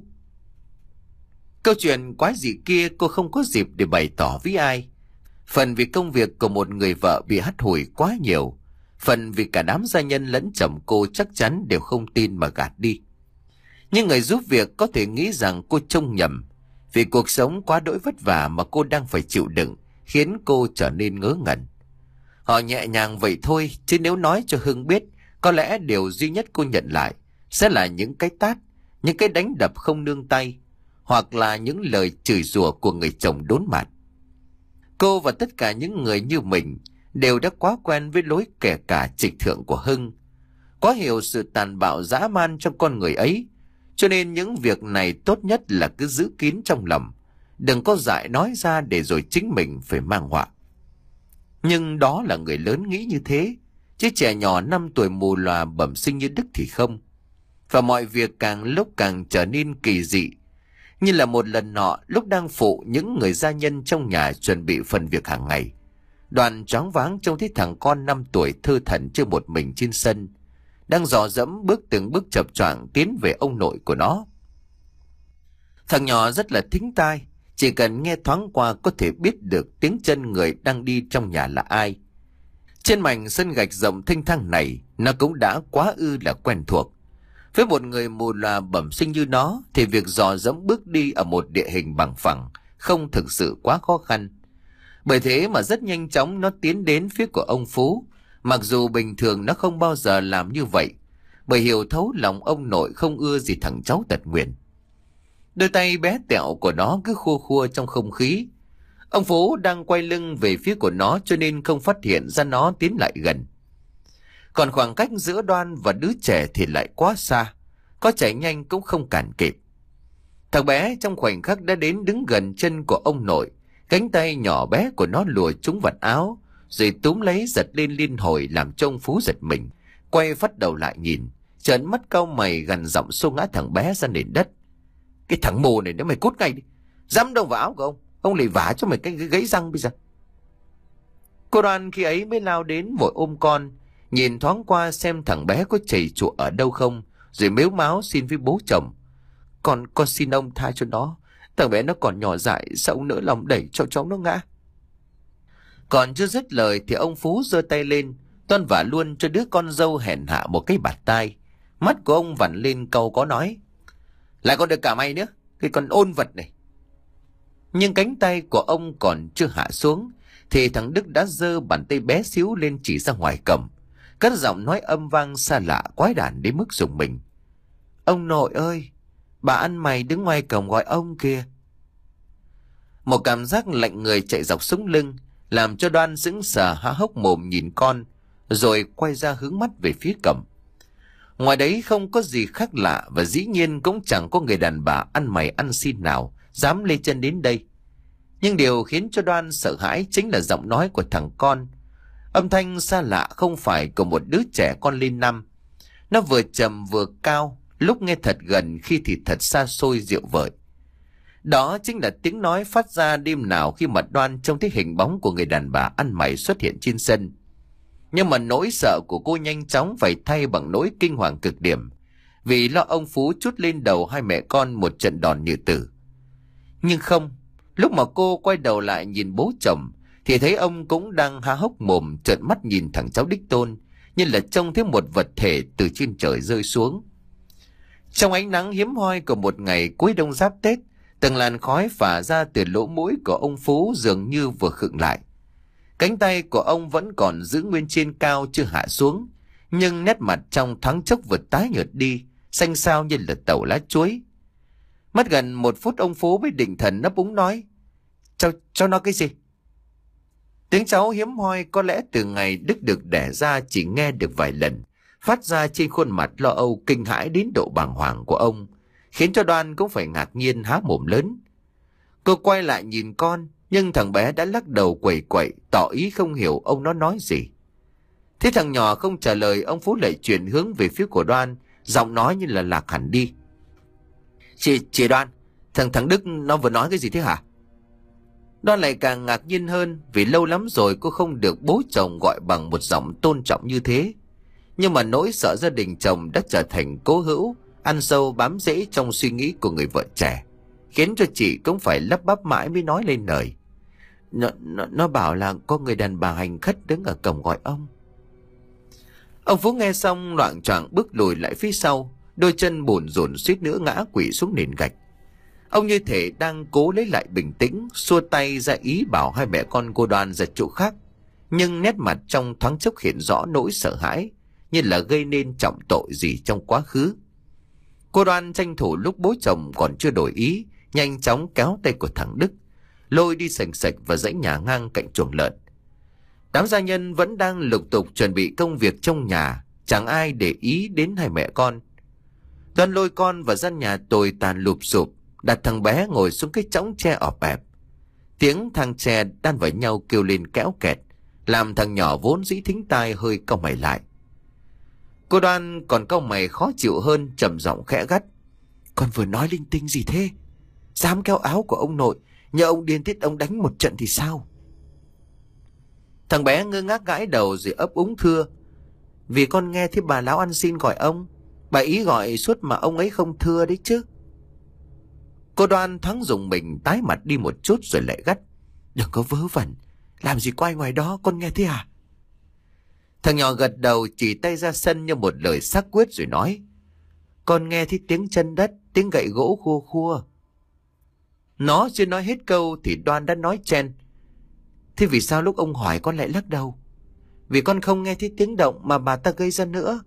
[SPEAKER 1] Câu chuyện quái dị kia cô không có dịp để bày tỏ với ai, phần vì công việc của một người vợ bị hắt hủi quá nhiều, phần vì cả đám gia nhân lẫn chồng cô chắc chắn đều không tin mà gạt đi. Nhưng người giúp việc có thể nghĩ rằng cô trông nhầm, vì cuộc sống quá đỗi vất vả mà cô đang phải chịu đựng khiến cô trở nên ngớ ngẩn. Họ nhẹ nhàng vậy thôi, chứ nếu nói cho Hưng biết, có lẽ điều duy nhất cô nhận lại sẽ là những cái tát, những cái đánh đập không nương tay, hoặc là những lời chửi rủa của người chồng đốn mặt. Cô và tất cả những người như mình đều đã quá quen với lối kẻ cả trịch thượng của Hưng, quá hiểu sự tàn bạo dã man trong con người ấy, cho nên những việc này tốt nhất là cứ giữ kín trong lòng, đừng có dại nói ra để rồi chính mình phải mang họa. Nhưng đó là người lớn nghĩ như thế, chứ trẻ nhỏ năm tuổi mù lòa bẩm sinh như Đức thì không. Và mọi việc càng lúc càng trở nên kỳ dị. Như là một lần nọ, lúc đang phụ những người gia nhân trong nhà chuẩn bị phần việc hàng ngày, Đoàn choáng váng trông thấy thằng con năm tuổi thơ thẩn chơi một mình trên sân, đang dò dẫm bước từng bước chập choạng tiến về ông nội của nó. Thằng nhỏ rất là thính tai, chỉ cần nghe thoáng qua có thể biết được tiếng chân người đang đi trong nhà là ai. Trên mảnh sân gạch rộng thênh thang này, nó cũng đã quá ư là quen thuộc. Với một người mù lòa bẩm sinh như nó thì việc dò dẫm bước đi ở một địa hình bằng phẳng không thực sự quá khó khăn. Bởi thế mà rất nhanh chóng nó tiến đến phía của ông Phú, mặc dù bình thường nó không bao giờ làm như vậy, bởi hiểu thấu lòng ông nội không ưa gì thằng cháu tật nguyền. Đôi tay bé tẹo của nó cứ khua khua trong không khí. Ông Phú đang quay lưng về phía của nó cho nên không phát hiện ra nó tiến lại gần. Còn khoảng cách giữa Đoan và đứa trẻ thì lại quá xa, có chạy nhanh cũng không cản kịp. Thằng bé trong khoảnh khắc đã đến đứng gần chân của ông nội, cánh tay nhỏ bé của nó lùa trúng vạt áo, rồi túm lấy giật lên liên hồi làm cho ông Phú giật mình, quay phát đầu lại nhìn, trợn mắt cau mày gằn giọng xô ngã thằng bé ra nền đất. Cái thằng mù này, nếu mày cút ngay đi, dám đâu vào áo của ông, ông lại vả cho mày cái gãy răng bây giờ. Cô Đoan khi ấy mới lao đến vội ôm con, nhìn thoáng qua xem thằng bé có chảy chụa ở đâu không, rồi mếu máo xin với bố chồng. Con, con xin ông tha cho nó, thằng bé nó còn nhỏ dại, sao ông nỡ lòng đẩy cho cháu nó ngã. Còn chưa dứt lời thì ông Phú giơ tay lên, toan vả luôn cho đứa con dâu hèn hạ một cái bạt tai. Mắt của ông vặn lên câu có nói: lại còn được cả mày nữa, cái con ôn vật này. Nhưng cánh tay của ông còn chưa hạ xuống thì thằng Đức đã giơ bàn tay bé xíu lên chỉ ra ngoài cổng, cất giọng nói âm vang xa lạ quái đản đến mức rùng mình: ông nội ơi, bà ăn mày đứng ngoài cổng gọi ông kìa. Một cảm giác lạnh người chạy dọc sống lưng, làm cho Đoan sững sờ há hốc mồm nhìn con, rồi quay ra hướng mắt về phía cổng. Ngoài đấy không có gì khác lạ, và dĩ nhiên cũng chẳng có người đàn bà ăn mày ăn xin nào dám lê chân đến đây. Nhưng điều khiến cho Đoan sợ hãi chính là giọng nói của thằng con. Âm thanh xa lạ không phải của một đứa trẻ con lên năm. Nó vừa trầm vừa cao, lúc nghe thật gần khi thì thật xa xôi dịu vợi. Đó chính là tiếng nói phát ra đêm nào khi mà Đoan trông thấy hình bóng của người đàn bà ăn mày xuất hiện trên sân. Nhưng mà nỗi sợ của cô nhanh chóng phải thay bằng nỗi kinh hoàng cực điểm, vì lo ông Phú trút lên đầu hai mẹ con một trận đòn như tử. Nhưng không, lúc mà cô quay đầu lại nhìn bố chồng thì thấy ông cũng đang há hốc mồm trợn mắt nhìn thằng cháu đích tôn, như là trông thấy một vật thể từ trên trời rơi xuống. Trong ánh nắng hiếm hoi của một ngày cuối đông giáp Tết, từng làn khói phả ra từ lỗ mũi của ông Phú dường như vừa khựng lại. Cánh tay của ông vẫn còn giữ nguyên trên cao chưa hạ xuống, nhưng nét mặt trong thoáng chốc vượt tái nhợt đi, xanh xao như là tàu lá chuối. Mất gần một phút ông Phú mới định thần nấp úng nói: Cháu, cháu nói cái gì? Tiếng cháu hiếm hoi có lẽ từ ngày Đức được đẻ ra chỉ nghe được vài lần, phát ra trên khuôn mặt lo âu kinh hãi đến độ bàng hoàng của ông, khiến cho Đoan cũng phải ngạc nhiên há mồm lớn. Cô quay lại nhìn con, nhưng thằng bé đã lắc đầu quẩy quẩy, tỏ ý không hiểu ông nó nói gì. Thế thằng nhỏ không trả lời, ông Phú lại chuyển hướng về phía của Đoan, giọng nói như là lạc hẳn đi: Chị, chị Đoan, thằng thằng Đức nó vừa nói cái gì thế hả? Đoan lại càng ngạc nhiên hơn, vì lâu lắm rồi cô không được bố chồng gọi bằng một giọng tôn trọng như thế. Nhưng mà nỗi sợ gia đình chồng đã trở thành cố hữu, ăn sâu bám rễ trong suy nghĩ của người vợ trẻ, khiến cho chị cũng phải lắp bắp mãi mới nói lên lời. Nó, nó, nó bảo là có người đàn bà hành khất đứng ở cổng gọi ông. Ông Phú nghe xong loạng choạng bước lùi lại phía sau, đôi chân bủn rủn suýt nữa ngã quỵ xuống nền gạch. Ông như thể đang cố lấy lại bình tĩnh, xua tay ra ý bảo hai mẹ con cô Đoan ra chỗ khác, nhưng nét mặt trong thoáng chốc hiện rõ nỗi sợ hãi, như là gây nên trọng tội gì trong quá khứ. Cô Đoan tranh thủ lúc bố chồng còn chưa đổi ý, nhanh chóng kéo tay của thằng Đức, lôi đi sành sạch và dãy nhà ngang cạnh chuồng lợn. Đám gia nhân vẫn đang lục tục chuẩn bị công việc trong nhà, chẳng ai để ý đến hai mẹ con. Đoan lôi con vào gian nhà tồi tàn lụp xụp, đặt thằng bé ngồi xuống cái chõng tre ọp ẹp. Tiếng thang tre đan vào nhau kêu lên kéo kẹt, làm thằng nhỏ vốn dĩ thính tai hơi cau mày lại. Cô Đoan còn cau mày khó chịu hơn, trầm giọng khẽ gắt: Con vừa nói linh tinh gì thế? Dám kéo áo của ông nội, nhờ ông điên tiết ông đánh một trận thì sao? Thằng bé ngơ ngác gãi đầu rồi ấp úng thưa: Vì con nghe thấy bà lão ăn xin gọi ông, bà ý gọi suốt mà ông ấy không thưa đấy chứ. Cô Đoan thoáng dùng mình tái mặt đi một chút rồi lại gắt: Đừng có vớ vẩn, làm gì có ai ngoài đó, con nghe thế à? Thằng nhỏ gật đầu chỉ tay ra sân như một lời xác quyết rồi nói: Con nghe thấy tiếng chân đất, tiếng gậy gỗ khua khua. Nó chưa nói hết câu thì Đoan đã nói chen: Thế vì sao lúc ông hỏi con lại lắc đầu? Vì con không nghe thấy tiếng động mà bà ta gây ra nữa.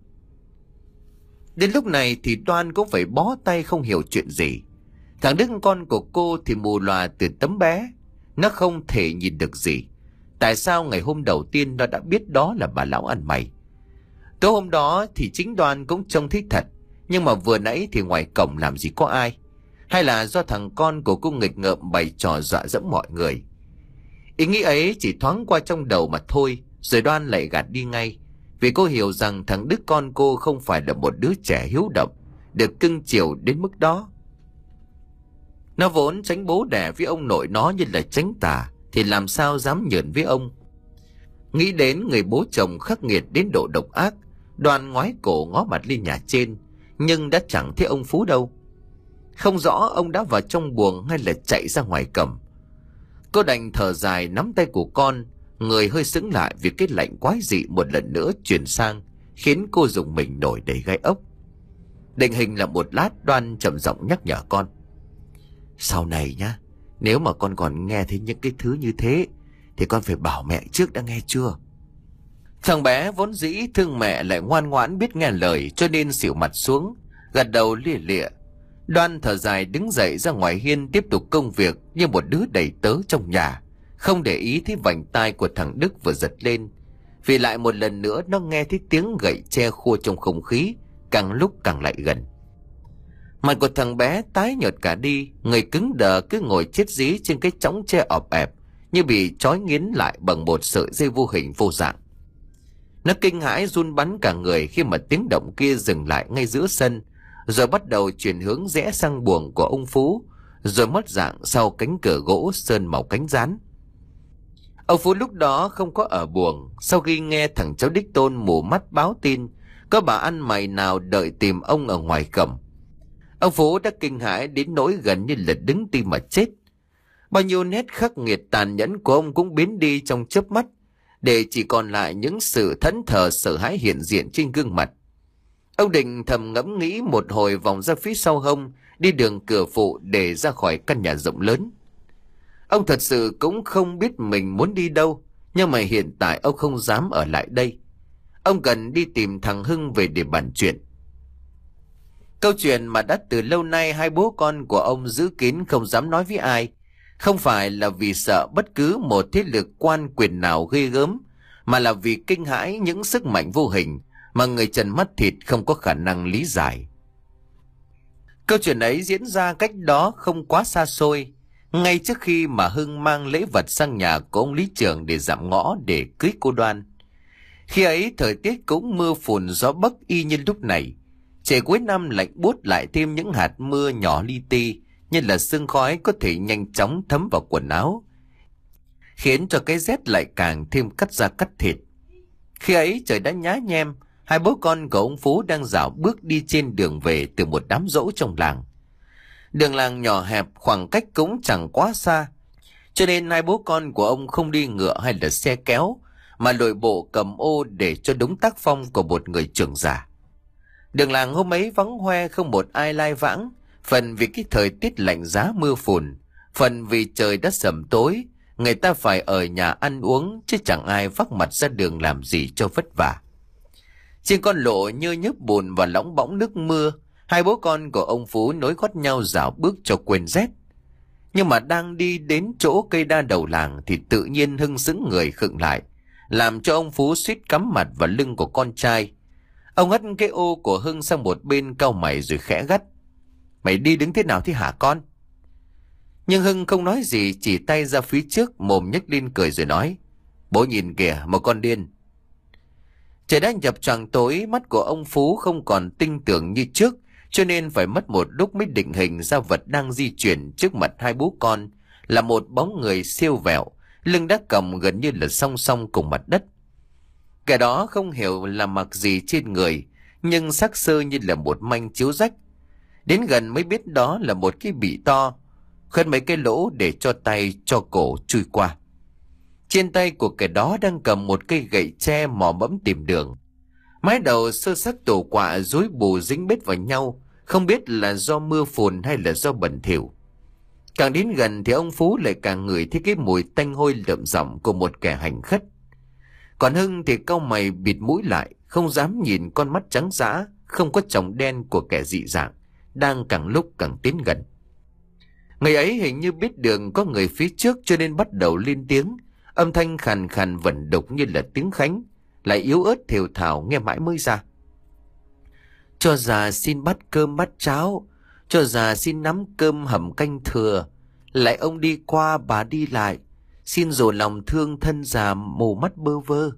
[SPEAKER 1] Đến lúc này thì Đoan cũng phải bó tay không hiểu chuyện gì. Thằng Đức con của cô thì mù lòa từ tấm bé. Nó không thể nhìn được gì. Tại sao ngày hôm đầu tiên nó đã biết đó là bà lão ăn mày? Tối hôm đó thì chính Đoan cũng trông thấy thật. Nhưng mà vừa nãy thì ngoài cổng làm gì có ai? Hay là do thằng con của cô nghịch ngợm bày trò dọa dẫm mọi người? Ý nghĩ ấy chỉ thoáng qua trong đầu mà thôi. Rồi Đoan lại gạt đi ngay. Vì cô hiểu rằng thằng Đức con cô không phải là một đứa trẻ hiếu động, được cưng chiều đến mức đó. Nó vốn tránh bố đẻ với ông nội nó như là tránh tà, thì làm sao dám nhờn với ông. Nghĩ đến người bố chồng khắc nghiệt đến độ độc ác, Đoan ngoái cổ ngó mặt lên nhà trên, nhưng đã chẳng thấy ông Phú đâu. Không rõ ông đã vào trong buồng hay là chạy ra ngoài cầm. Cô đành thở dài nắm tay của con, người hơi sững lại vì cái lạnh quái dị một lần nữa truyền sang, khiến cô dùng mình nổi đầy gai ốc. Định hình là một lát, Đoan trầm giọng nhắc nhở con: Sau này nhá, nếu mà con còn nghe thấy những cái thứ như thế thì con phải bảo mẹ trước, đã nghe chưa? Thằng bé vốn dĩ thương mẹ lại ngoan ngoãn biết nghe lời, cho nên xỉu mặt xuống, gật đầu lia lịa. Đoan thở dài đứng dậy ra ngoài hiên tiếp tục công việc như một đứa đầy tớ trong nhà, không để ý thấy vành tai của thằng Đức vừa giật lên, vì lại một lần nữa nó nghe thấy tiếng gậy tre khua trong không khí, càng lúc càng lại gần. Mặt của thằng bé tái nhợt cả đi, người cứng đờ cứ ngồi chết dí trên cái chõng tre ọp ẹp, như bị trói nghiến lại bằng một sợi dây vô hình vô dạng. Nó kinh hãi run bắn cả người khi mà tiếng động kia dừng lại ngay giữa sân, rồi bắt đầu chuyển hướng rẽ sang buồng của ông Phú, rồi mất dạng sau cánh cửa gỗ sơn màu cánh rán. Ông Phú lúc đó không có ở buồng. Sau khi nghe thằng cháu đích tôn mù mắt báo tin có bà ăn mày nào đợi tìm ông ở ngoài cổng, ông Phú đã kinh hãi đến nỗi gần như là đứng tim mà chết. Bao nhiêu nét khắc nghiệt tàn nhẫn của ông cũng biến đi trong chớp mắt, để chỉ còn lại những sự thẫn thờ sợ hãi hiện diện trên gương mặt. Ông Định thầm ngẫm nghĩ một hồi vòng ra phía sau hông, đi đường cửa phụ để ra khỏi căn nhà rộng lớn. Ông thật sự cũng không biết mình muốn đi đâu, nhưng mà hiện tại ông không dám ở lại đây. Ông cần đi tìm thằng Hưng về để bàn chuyện. Câu chuyện mà đã từ lâu nay hai bố con của ông giữ kín không dám nói với ai, không phải là vì sợ bất cứ một thế lực quan quyền nào ghê gớm, mà là vì kinh hãi những sức mạnh vô hình mà người trần mắt thịt không có khả năng lý giải. Câu chuyện ấy diễn ra cách đó không quá xa xôi, ngay trước khi mà Hưng mang lễ vật sang nhà của ông lý trưởng để dạm ngõ để cưới cô Đoan. Khi ấy thời tiết cũng mưa phùn gió bấc y như lúc này. Trời cuối năm lạnh buốt lại thêm những hạt mưa nhỏ li ti như là sương khói có thể nhanh chóng thấm vào quần áo, khiến cho cái rét lại càng thêm cắt da cắt thịt. Khi ấy trời đã nhá nhem, hai bố con của ông Phú đang dạo bước đi trên đường về từ một đám giỗ trong làng. Đường làng nhỏ hẹp, khoảng cách cũng chẳng quá xa, cho nên hai bố con của ông không đi ngựa hay là xe kéo, mà lội bộ cầm ô để cho đúng tác phong của một người trưởng già. Đường làng hôm ấy vắng hoe, không một ai lai vãng, phần vì cái thời tiết lạnh giá mưa phùn, phần vì trời đã sầm tối, người ta phải ở nhà ăn uống chứ chẳng ai vác mặt ra đường làm gì cho vất vả. Trên con lộ nhơ nhớp bùn và lóng bõng nước mưa, hai bố con của ông Phú nối gót nhau dạo bước cho quên rét. Nhưng mà đang đi đến chỗ cây đa đầu làng thì tự nhiên Hưng sững người khựng lại, làm cho ông Phú suýt cắm mặt vào lưng của con trai. Ông hất cái ô của Hưng sang một bên, cau mày rồi khẽ gắt: "Mày đi đứng thế nào thế hả con?" Nhưng Hưng không nói gì, chỉ tay ra phía trước, mồm nhếch lên cười rồi nói: "Bố nhìn kìa, một con điên." Trời đã nhập choàng tối, mắt của ông Phú không còn tinh tưởng như trước, cho nên phải mất một lúc mới định hình ra vật đang di chuyển trước mặt hai bố con là một bóng người siêu vẹo, lưng đã cầm gần như là song song cùng mặt đất. Kẻ đó không hiểu là mặc gì trên người, nhưng xác sơ như là một manh chiếu rách. Đến gần mới biết đó là một cái bị to, khất mấy cái lỗ để cho tay cho cổ chui qua. Trên tay của kẻ đó đang cầm một cây gậy tre mò mẫm tìm đường. Mái đầu sơ sắc tổ quạ rối bù dính bết vào nhau, không biết là do mưa phùn hay là do bẩn thỉu. Càng đến gần thì ông Phú lại càng ngửi thấy cái mùi tanh hôi lợm giọng của một kẻ hành khất. Còn Hưng thì cau mày bịt mũi lại, không dám nhìn con mắt trắng dã, không có tròng đen của kẻ dị dạng, đang càng lúc càng tiến gần. Người ấy hình như biết đường có người phía trước cho nên bắt đầu lên tiếng, âm thanh khàn khàn vẩn đục như là tiếng khánh, lại yếu ớt thều thào nghe mãi mới ra. Cho già xin bát cơm bát cháo, cho già xin nắm cơm hầm canh thừa, lại ông đi qua bà đi lại, xin dồn lòng thương thân già mù mắt bơ vơ.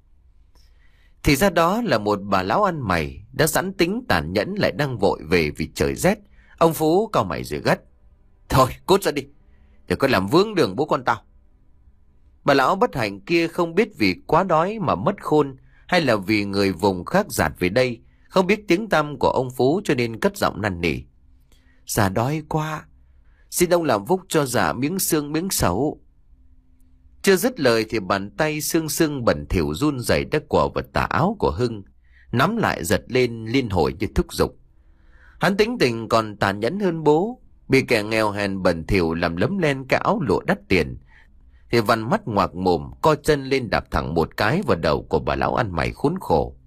[SPEAKER 1] Thì ra đó là một bà lão ăn mày, đã sẵn tính tàn nhẫn lại đang vội về vì trời rét. Ông Phú cau mày rồi gắt: Thôi cút ra đi, đừng có làm vướng đường bố con tao. Bà lão bất hạnh kia không biết vì quá đói mà mất khôn, hay là vì người vùng khác dạt về đây không biết tiếng tăm của ông Phú cho nên cất giọng năn nỉ: Già đói quá, xin ông làm phúc cho già miếng xương miếng sầu. Chưa dứt lời thì bàn tay xương xương bẩn thỉu run rẩy đã quờ vào tà áo của Hưng, nắm lại giật lên liên hồi như thúc giục. Hắn tính tình còn tàn nhẫn hơn bố, bị kẻ nghèo hèn bẩn thỉu làm lấm lên cái áo lụa đắt tiền, thì vằn mắt ngoạc mồm co chân lên đạp thẳng một cái vào đầu của bà lão ăn mày khốn khổ.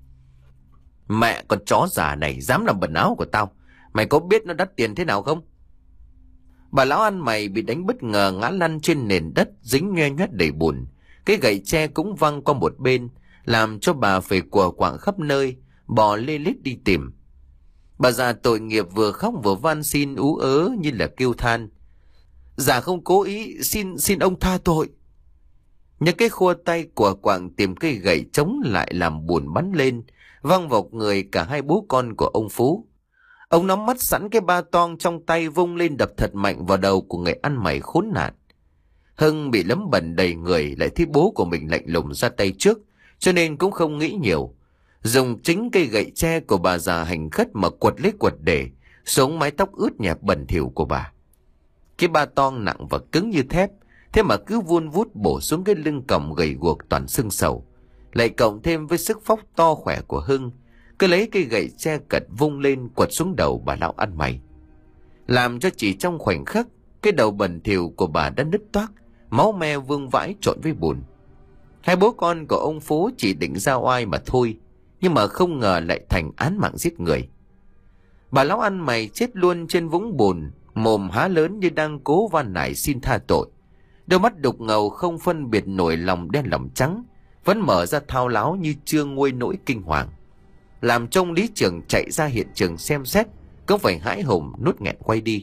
[SPEAKER 1] Mẹ con chó già này dám làm bẩn áo của tao, mày có biết nó đắt tiền thế nào không? Bà lão ăn mày bị đánh bất ngờ ngã lăn trên nền đất dính nhoe nhoét đầy bùn, cái gậy tre cũng văng qua một bên, làm cho bà phải quờ quạng khắp nơi, bò lê lết đi tìm. Bà già tội nghiệp vừa khóc vừa van xin ú ớ như là kêu than: Dạ không cố ý, xin xin ông tha tội. Những cái khua tay của quạng tìm cây gậy chống lại làm bùn bắn lên, văng vào người cả hai bố con của ông Phú. Ông nắm mắt sẵn cái ba toang trong tay vung lên đập thật mạnh vào đầu của người ăn mày khốn nạn. Hưng bị lấm bẩn đầy người lại thấy bố của mình lạnh lùng ra tay trước, cho nên cũng không nghĩ nhiều, dùng chính cây gậy tre của bà già hành khất mà quật lấy quật để xuống mái tóc ướt nhẹp bẩn thỉu của bà. Cái ba toang nặng và cứng như thép, thế mà cứ vun vút bổ xuống cái lưng còng gầy guộc toàn xương sầu, lại cộng thêm với sức phóc to khỏe của Hưng, cứ lấy cây gậy tre cật vung lên quật xuống đầu bà lão ăn mày, làm cho chỉ trong khoảnh khắc cái đầu bẩn thỉu của bà đã nứt toác, máu me vương vãi trộn với bùn. Hai bố con của ông Phú chỉ định ra oai mà thôi, nhưng mà không ngờ lại thành án mạng giết người. Bà lão ăn mày chết luôn trên vũng bùn, mồm há lớn như đang cố van nài xin tha tội, đôi mắt đục ngầu không phân biệt nổi lòng đen lòng trắng, vẫn mở ra thao láo như chưa nguôi nỗi kinh hoàng, làm trông lý trưởng chạy ra hiện trường xem xét cũng phải hãi hùng nuốt nghẹn quay đi.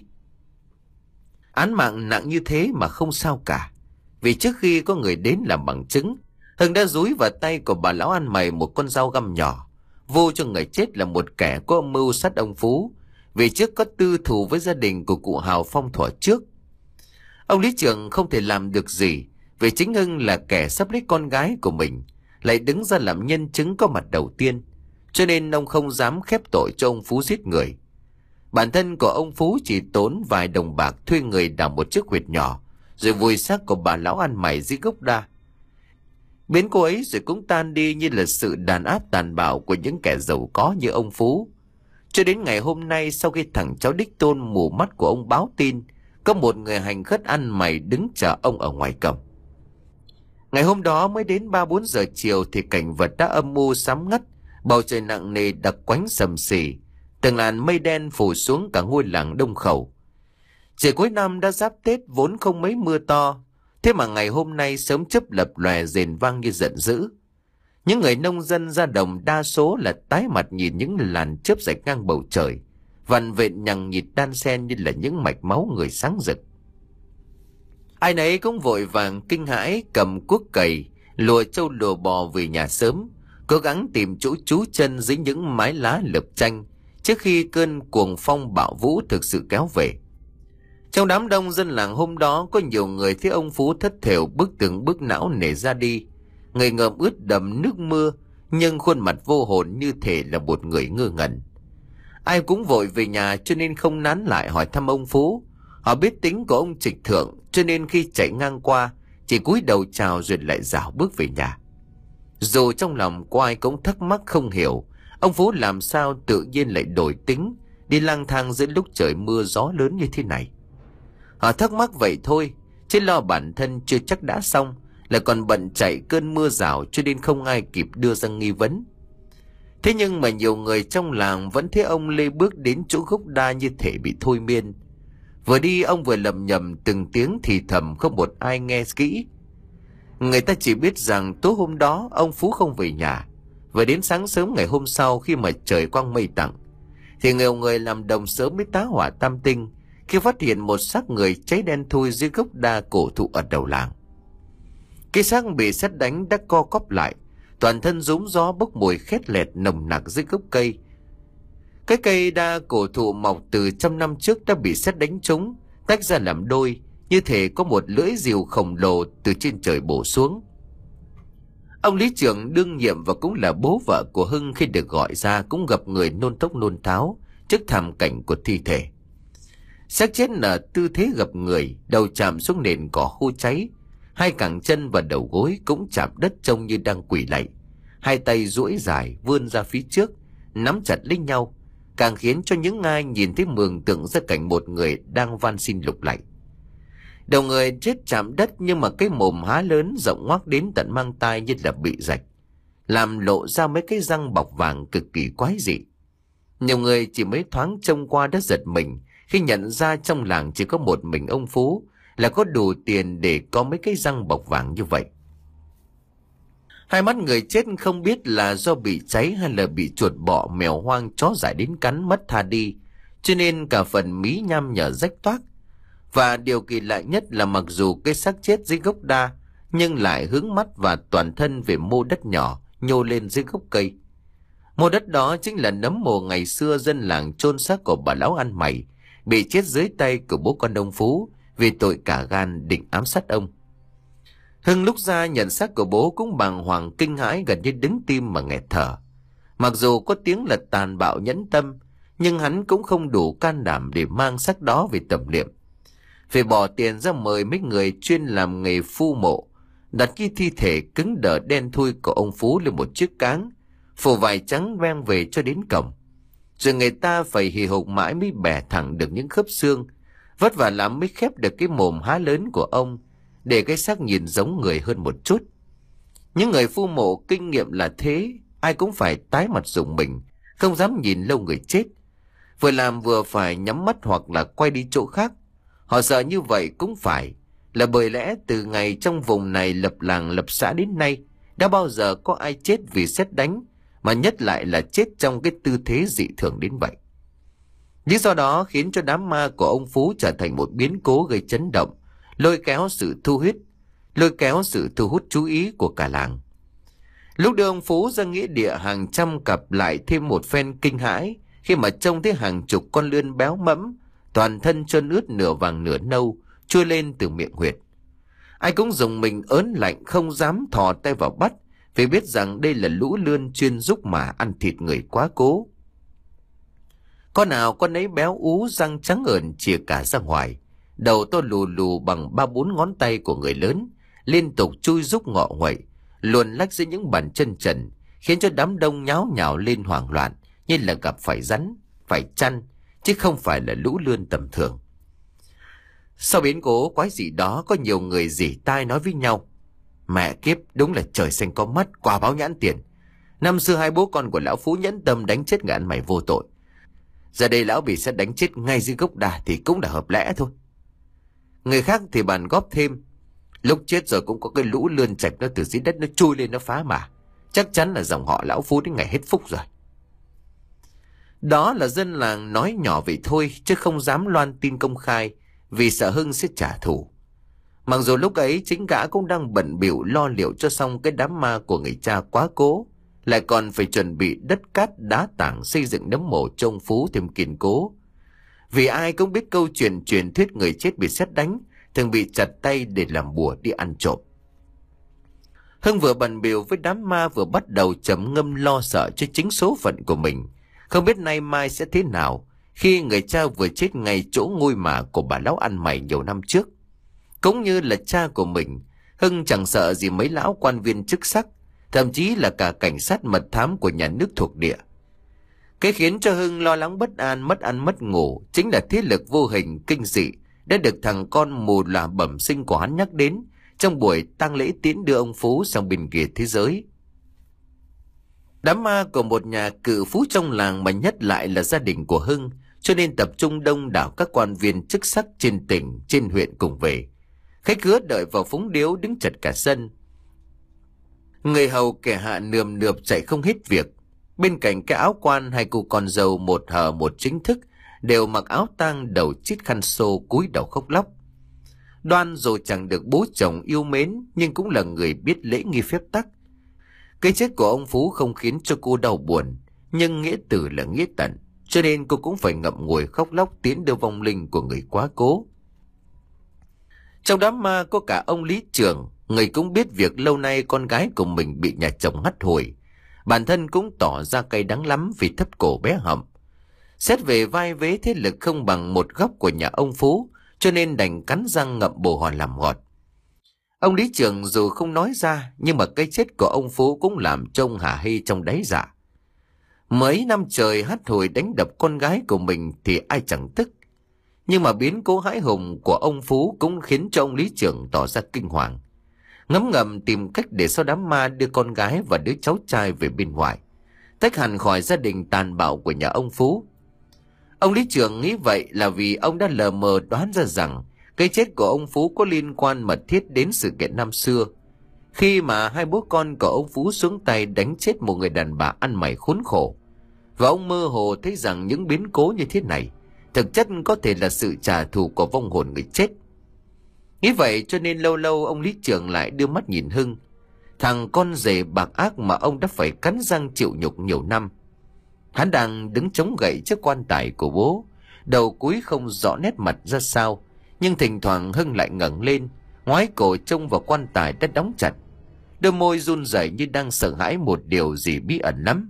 [SPEAKER 1] Án mạng nặng như thế mà không sao cả, vì trước khi có người đến làm bằng chứng, Hưng đã dúi vào tay của bà lão ăn mày một con dao găm nhỏ, vô cho người chết là một kẻ có âm mưu sát ông Phú, vì trước có tư thù với gia đình của cụ Hào Phong thuở trước. Ông lý trưởng không thể làm được gì, vì chính Hưng là kẻ sắp lấy con gái của mình, lại đứng ra làm nhân chứng có mặt đầu tiên, cho nên ông không dám khép tội cho ông Phú giết người. Bản thân của ông Phú chỉ tốn vài đồng bạc thuê người đào một chiếc huyệt nhỏ, rồi vùi xác của bà lão ăn mày dưới gốc đa. Biến cô ấy rồi cũng tan đi như là sự đàn áp tàn bạo của những kẻ giàu có như ông Phú. Cho đến ngày hôm nay, sau khi thằng cháu đích tôn mù mắt của ông báo tin có một người hành khất ăn mày đứng chờ ông ở ngoài cổng. Ngày hôm đó mới đến ba bốn giờ chiều thì cảnh vật đã âm mưu sám ngắt, bầu trời nặng nề đặc quánh sầm sì, từng làn mây đen phủ xuống cả ngôi làng Đông Khẩu. Trời cuối năm đã giáp Tết vốn không mấy mưa to, thế mà ngày hôm nay sớm chớp lập lòe rền vang như giận dữ. Những người nông dân ra đồng đa số là tái mặt nhìn những làn chớp rải ngang bầu trời, vằn vện nhằng nhịt đan xen như là những mạch máu người sáng rực. Ai nấy cũng vội vàng kinh hãi cầm cuốc cày, lùa trâu lùa bò về nhà sớm, cố gắng tìm chỗ trú chân dưới những mái lá lợp chanh trước khi cơn cuồng phong bạo vũ thực sự kéo về. Trong đám đông dân làng hôm đó có nhiều người thấy ông Phú thất thểu bước từng bước não nề ra đi, người ngợm ướt đầm nước mưa, nhưng khuôn mặt vô hồn như thể là một người ngơ ngẩn. Ai cũng vội về nhà cho nên không nán lại hỏi thăm ông Phú. Họ biết tính của ông trịch thượng, cho nên khi chạy ngang qua chỉ cúi đầu chào rồi lại rảo bước về nhà. Dù trong lòng của ai cũng thắc mắc không hiểu ông Phú làm sao tự nhiên lại đổi tính, đi lang thang giữa lúc trời mưa gió lớn như thế này. Họ thắc mắc vậy thôi, chứ lo bản thân chưa chắc đã xong, lại còn bận chạy cơn mưa rào cho nên không ai kịp đưa ra nghi vấn. Thế nhưng mà nhiều người trong làng vẫn thấy ông Lê bước đến chỗ gốc đa như thể bị thôi miên. Vừa đi ông vừa lầm nhầm từng tiếng thì thầm, không một ai nghe kỹ. Người ta chỉ biết rằng tối hôm đó ông Phú không về nhà. Vừa đến sáng sớm ngày hôm sau, khi mà trời quang mây tặng, thì nhiều người làm đồng sớm mới tá hỏa tam tinh khi phát hiện một xác người cháy đen thui dưới gốc đa cổ thụ ở đầu làng. Cái xác bị sét đánh đã co quắp lại, toàn thân rúm gió bốc mùi khét lẹt nồng nặc dưới gốc cây. Cái cây đa cổ thụ mọc từ trăm năm trước đã bị sét đánh trúng, tách ra làm đôi, như thể có một lưỡi rìu khổng lồ từ trên trời bổ xuống. Ông lý trưởng đương nhiệm và cũng là bố vợ của Hưng khi được gọi ra cũng gặp người nôn tốc nôn tháo trước thảm cảnh của thi thể. Xác chết ở tư thế gập người, đầu chạm xuống nền cỏ khô cháy, hai cẳng chân và đầu gối cũng chạm đất trông như đang quỳ lạy, hai tay duỗi dài vươn ra phía trước, nắm chặt lấy nhau, càng khiến cho những ai nhìn thấy mường tượng ra cảnh một người đang van xin lục lạy. Đầu người chết chạm đất, nhưng mà cái mồm há lớn rộng ngoác đến tận mang tai như là bị rạch, làm lộ ra mấy cái răng bọc vàng cực kỳ quái dị. Nhiều người chỉ mới thoáng trông qua đã giật mình khi nhận ra trong làng chỉ có một mình ông Phú là có đủ tiền để có mấy cái răng bọc vàng như vậy. Hai mắt người chết không biết là do bị cháy hay là bị chuột bọ mèo hoang chó dại đến cắn mất tha đi, cho nên cả phần mí nham nhở rách toác. Và điều kỳ lạ nhất là mặc dù cái xác chết dưới gốc đa, nhưng lại hướng mắt và toàn thân về mô đất nhỏ nhô lên dưới gốc cây. Mô đất đó chính là nấm mồ ngày xưa dân làng chôn xác của bà lão ăn mày, bị chết dưới tay của bố con ông Phú vì tội cả gan định ám sát ông. Hưng lúc ra nhận xác của bố cũng bàng hoàng kinh hãi, gần như đứng tim mà nghẹt thở. Mặc dù có tiếng là tàn bạo nhẫn tâm, nhưng hắn cũng không đủ can đảm để mang xác đó về tẩm liệm. Phải bỏ tiền ra mời mấy người chuyên làm nghề phu mộ, đặt cái thi thể cứng đờ đen thui của ông Phú lên một chiếc cáng, phủ vải trắng mang về cho đến cổng. Rồi người ta phải hì hục mãi mới bẻ thẳng được những khớp xương, vất vả lắm mới khép được cái mồm há lớn của ông, để cái xác nhìn giống người hơn một chút. Những người phu mộ kinh nghiệm là thế, ai cũng phải tái mặt rùng mình, không dám nhìn lâu người chết. Vừa làm vừa phải nhắm mắt hoặc là quay đi chỗ khác. Họ sợ như vậy cũng phải là bởi lẽ từ ngày trong vùng này lập làng lập xã đến nay, đã bao giờ có ai chết vì sét đánh, mà nhất lại là chết trong cái tư thế dị thường đến vậy. Lý do đó khiến cho đám ma của ông Phú trở thành một biến cố gây chấn động, lôi kéo sự thu hút, lôi kéo sự thu hút chú ý của cả làng. Lúc đưa ông Phú ra nghĩa địa, hàng trăm cặp lại thêm một phen kinh hãi khi mà trông thấy hàng chục con lươn béo mẫm, toàn thân trơn ướt nửa vàng nửa nâu, trôi lên từ miệng huyệt. Ai cũng dùng mình ớn lạnh, không dám thò tay vào bắt, vì biết rằng đây là lũ lươn chuyên giúp mà ăn thịt người quá cố. Con nào con ấy béo ú, răng trắng ởn chìa cả ra ngoài, đầu to lù lù bằng ba bốn ngón tay của người lớn, liên tục chui rúc ngọ nguậy, luồn lách dưới những bàn chân trần, khiến cho đám đông nháo nhào lên hoảng loạn, như là gặp phải rắn, phải chăn, chứ không phải là lũ lươn tầm thường. Sau biến cố quái dị đó, có nhiều người rỉ tai nói với nhau: mẹ kiếp, đúng là trời xanh có mắt, quả báo nhãn tiền. Năm xưa hai bố con của lão Phú nhẫn tâm đánh chết người ăn mày vô tội, giờ đây lão bị sét đánh chết ngay dưới gốc đa thì cũng là hợp lẽ thôi. Người khác thì bàn góp thêm: lúc chết rồi cũng có cái lũ lươn chạch nó từ dưới đất nó chui lên nó phá mà, chắc chắn là dòng họ lão Phú đến ngày hết phúc rồi. Đó là dân làng nói nhỏ vậy thôi, chứ không dám loan tin công khai, vì sợ Hưng sẽ trả thù. Mặc dù lúc ấy chính gã cũng đang bận bịu lo liệu cho xong cái đám ma của người cha quá cố, lại còn phải chuẩn bị đất cát đá tảng xây dựng nấm mộ trông Phú thêm kiên cố. Vì ai cũng biết câu chuyện truyền thuyết người chết bị sét đánh thường bị chặt tay để làm bùa đi ăn trộm. Hưng vừa bận bịu với đám ma, vừa bắt đầu trầm ngâm lo sợ cho chính số phận của mình, không biết nay mai sẽ thế nào khi người cha vừa chết ngay chỗ ngôi mả của bà lão ăn mày nhiều năm trước. Cũng như là cha của mình, Hưng chẳng sợ gì mấy lão quan viên chức sắc, thậm chí là cả cảnh sát mật thám của nhà nước thuộc địa. Cái khiến cho Hưng lo lắng bất an, mất ăn mất ngủ chính là thế lực vô hình kinh dị đã được thằng con mù lòa bẩm sinh của hắn nhắc đến trong buổi tang lễ tiễn đưa ông Phú sang bên kia thế giới. Đám ma của một nhà cự phú trong làng mà nhất lại là gia đình của Hưng, cho nên tập trung đông đảo các quan viên chức sắc trên tỉnh, trên huyện cùng về. Khách khứa đợi vào phúng điếu đứng chật cả sân. Người hầu kẻ hạ nườm nượp chạy không hết việc. Bên cạnh cái áo quan, hai cô con dâu một hờ một chính thức đều mặc áo tang, đầu chít khăn xô, cúi đầu khóc lóc. Đoan dù chẳng được bố chồng yêu mến nhưng cũng là người biết lễ nghi phép tắc. Cái chết của ông Phú không khiến cho cô đau buồn, nhưng nghĩa tử là nghĩa tận, cho nên cô cũng phải ngậm ngùi khóc lóc tiến đưa vong linh của người quá cố. Trong đám ma có cả ông Lý Trường, người cũng biết việc lâu nay con gái của mình bị nhà chồng hắt hủi. Bản thân cũng tỏ ra cay đắng lắm vì thấp cổ bé họng. Xét về vai vế thế lực không bằng một góc của nhà ông Phú, cho nên đành cắn răng ngậm bồ hòn làm ngọt. Ông Lý Trường dù không nói ra, nhưng mà cái chết của ông Phú cũng làm cho ông hả hê trong đáy dạ. Mấy năm trời hắt hủi đánh đập con gái của mình thì ai chẳng tức. Nhưng mà biến cố hãi hùng của ông Phú cũng khiến cho ông Lý Trường tỏ ra kinh hoàng. Ngấm ngầm tìm cách để sau đám ma đưa con gái và đứa cháu trai về bên ngoài, tách hẳn khỏi gia đình tàn bạo của nhà ông Phú. Ông Lý Trường nghĩ vậy là vì ông đã lờ mờ đoán ra rằng cái chết của ông Phú có liên quan mật thiết đến sự kiện năm xưa, khi mà hai bố con của ông Phú xuống tay đánh chết một người đàn bà ăn mày khốn khổ. Và ông mơ hồ thấy rằng những biến cố như thế này thực chất có thể là sự trả thù của vong hồn người chết. Nghĩ vậy cho nên lâu lâu ông Lý Trường lại đưa mắt nhìn Hưng, thằng con rể bạc ác mà ông đã phải cắn răng chịu nhục nhiều năm. Hắn đang đứng chống gậy trước quan tài của bố, đầu cúi không rõ nét mặt ra sao, nhưng thỉnh thoảng Hưng lại ngẩng lên, ngoái cổ trông vào quan tài đã đóng chặt. Đôi môi run rẩy như đang sợ hãi một điều gì bí ẩn lắm.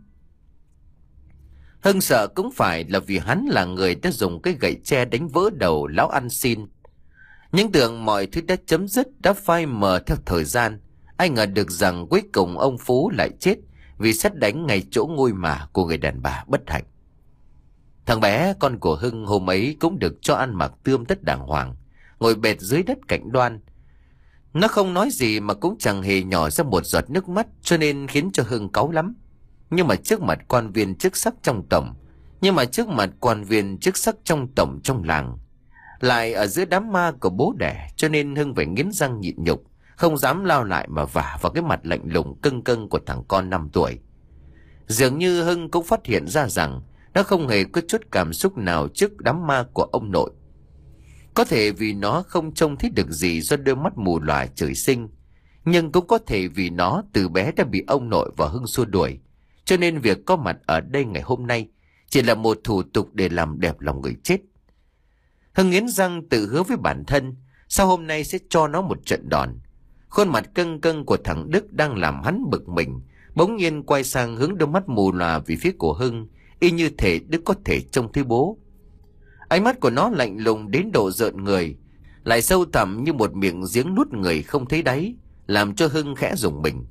[SPEAKER 1] Hưng sợ cũng phải là vì hắn là người đã dùng cái gậy tre đánh vỡ đầu lão ăn xin. Những tưởng mọi thứ đã chấm dứt, đã phai mờ theo thời gian, ai ngờ được rằng cuối cùng ông Phú lại chết vì sét đánh ngay chỗ ngôi mả của người đàn bà bất hạnh. Thằng bé con của Hưng hôm ấy cũng được cho ăn mặc tươm tất đàng hoàng, ngồi bệt dưới đất cạnh Đoan. Nó không nói gì mà cũng chẳng hề nhỏ ra một giọt nước mắt, cho nên khiến cho Hưng cáu lắm. Nhưng mà trước mặt quan viên chức sắc trong tổng, nhưng mà trước mặt quan viên chức sắc trong tổng trong làng, lại ở giữa đám ma của bố đẻ, cho nên Hưng phải nghiến răng nhịn nhục, không dám lao lại mà vả vào cái mặt lạnh lùng cưng cưng của thằng con năm tuổi. Dường như Hưng cũng phát hiện ra rằng nó không hề có chút cảm xúc nào trước đám ma của ông nội. Có thể vì nó không trông thấy được gì do đôi mắt mù lòa trời sinh, nhưng cũng có thể vì nó từ bé đã bị ông nội và Hưng xua đuổi, cho nên việc có mặt ở đây ngày hôm nay chỉ là một thủ tục để làm đẹp lòng người chết. Hưng nghiến răng tự hứa với bản thân, sau hôm nay sẽ cho nó một trận đòn. Khuôn mặt căng căng của thằng Đức đang làm hắn bực mình, bỗng nhiên quay sang hướng đôi mắt mù lòa về phía của Hưng, y như thể Đức có thể trông thấy bố. Ánh mắt của nó lạnh lùng đến độ rợn người, lại sâu thẳm như một miệng giếng nuốt người không thấy đáy, làm cho Hưng khẽ rùng mình.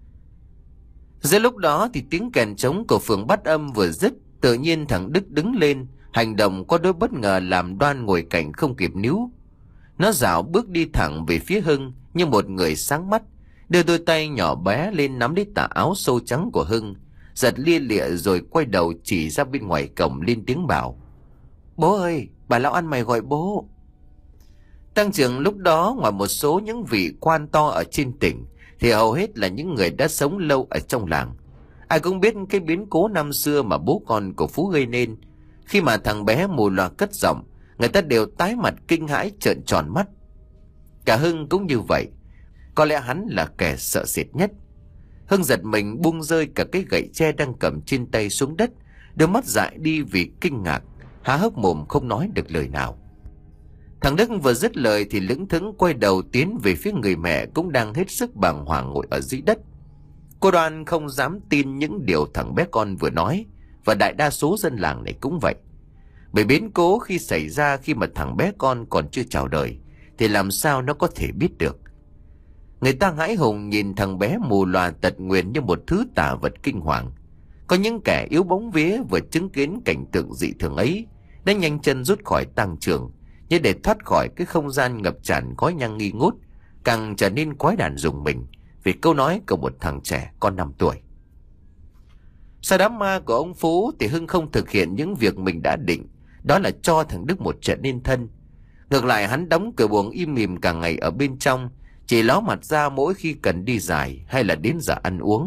[SPEAKER 1] Giữa lúc đó thì tiếng kèn trống của phường Bát Âm vừa dứt, tự nhiên thằng Đức đứng lên, hành động có đôi bất ngờ làm Đoan ngồi cạnh không kịp níu. Nó dạo bước đi thẳng về phía Hưng như một người sáng mắt, đưa đôi tay nhỏ bé lên nắm lấy tà áo sâu trắng của Hưng, giật lia lịa rồi quay đầu chỉ ra bên ngoài cổng lên tiếng bảo: "Bố ơi, bà lão ăn mày gọi bố." Tăng trưởng lúc đó, ngoài một số những vị quan to ở trên tỉnh, thì hầu hết là những người đã sống lâu ở trong làng. Ai cũng biết cái biến cố năm xưa mà bố con của Phú gây nên. Khi mà thằng bé mù loà cất giọng, người ta đều tái mặt kinh hãi trợn tròn mắt. Cả Hưng cũng như vậy, có lẽ hắn là kẻ sợ sệt nhất. Hưng giật mình buông rơi cả cái gậy tre đang cầm trên tay xuống đất, đôi mắt dại đi vì kinh ngạc, há hốc mồm không nói được lời nào. Thằng Đức vừa dứt lời thì lững thững quay đầu tiến về phía người mẹ cũng đang hết sức bàng hoàng ngồi ở dưới đất. Cô Đoan không dám tin những điều thằng bé con vừa nói, và đại đa số dân làng này cũng vậy. Bởi biến cố khi xảy ra khi mà thằng bé con còn chưa chào đời, thì làm sao nó có thể biết được. Người ta hãi hùng nhìn thằng bé mù lòa tật nguyền như một thứ tà vật kinh hoàng. Có những kẻ yếu bóng vía vừa chứng kiến cảnh tượng dị thường ấy đã nhanh chân rút khỏi tang trường, như để thoát khỏi cái không gian ngập tràn khói nhang nghi ngút, càng trở nên quái đản rùng mình vì câu nói của một thằng trẻ con năm tuổi. Sau đám ma của ông Phú thì Hưng không thực hiện những việc mình đã định, đó là cho thằng Đức một trận nên thân. Ngược lại, hắn đóng cửa buồng im lìm cả ngày ở bên trong, chỉ ló mặt ra mỗi khi cần đi giải hay là đến giờ ăn uống.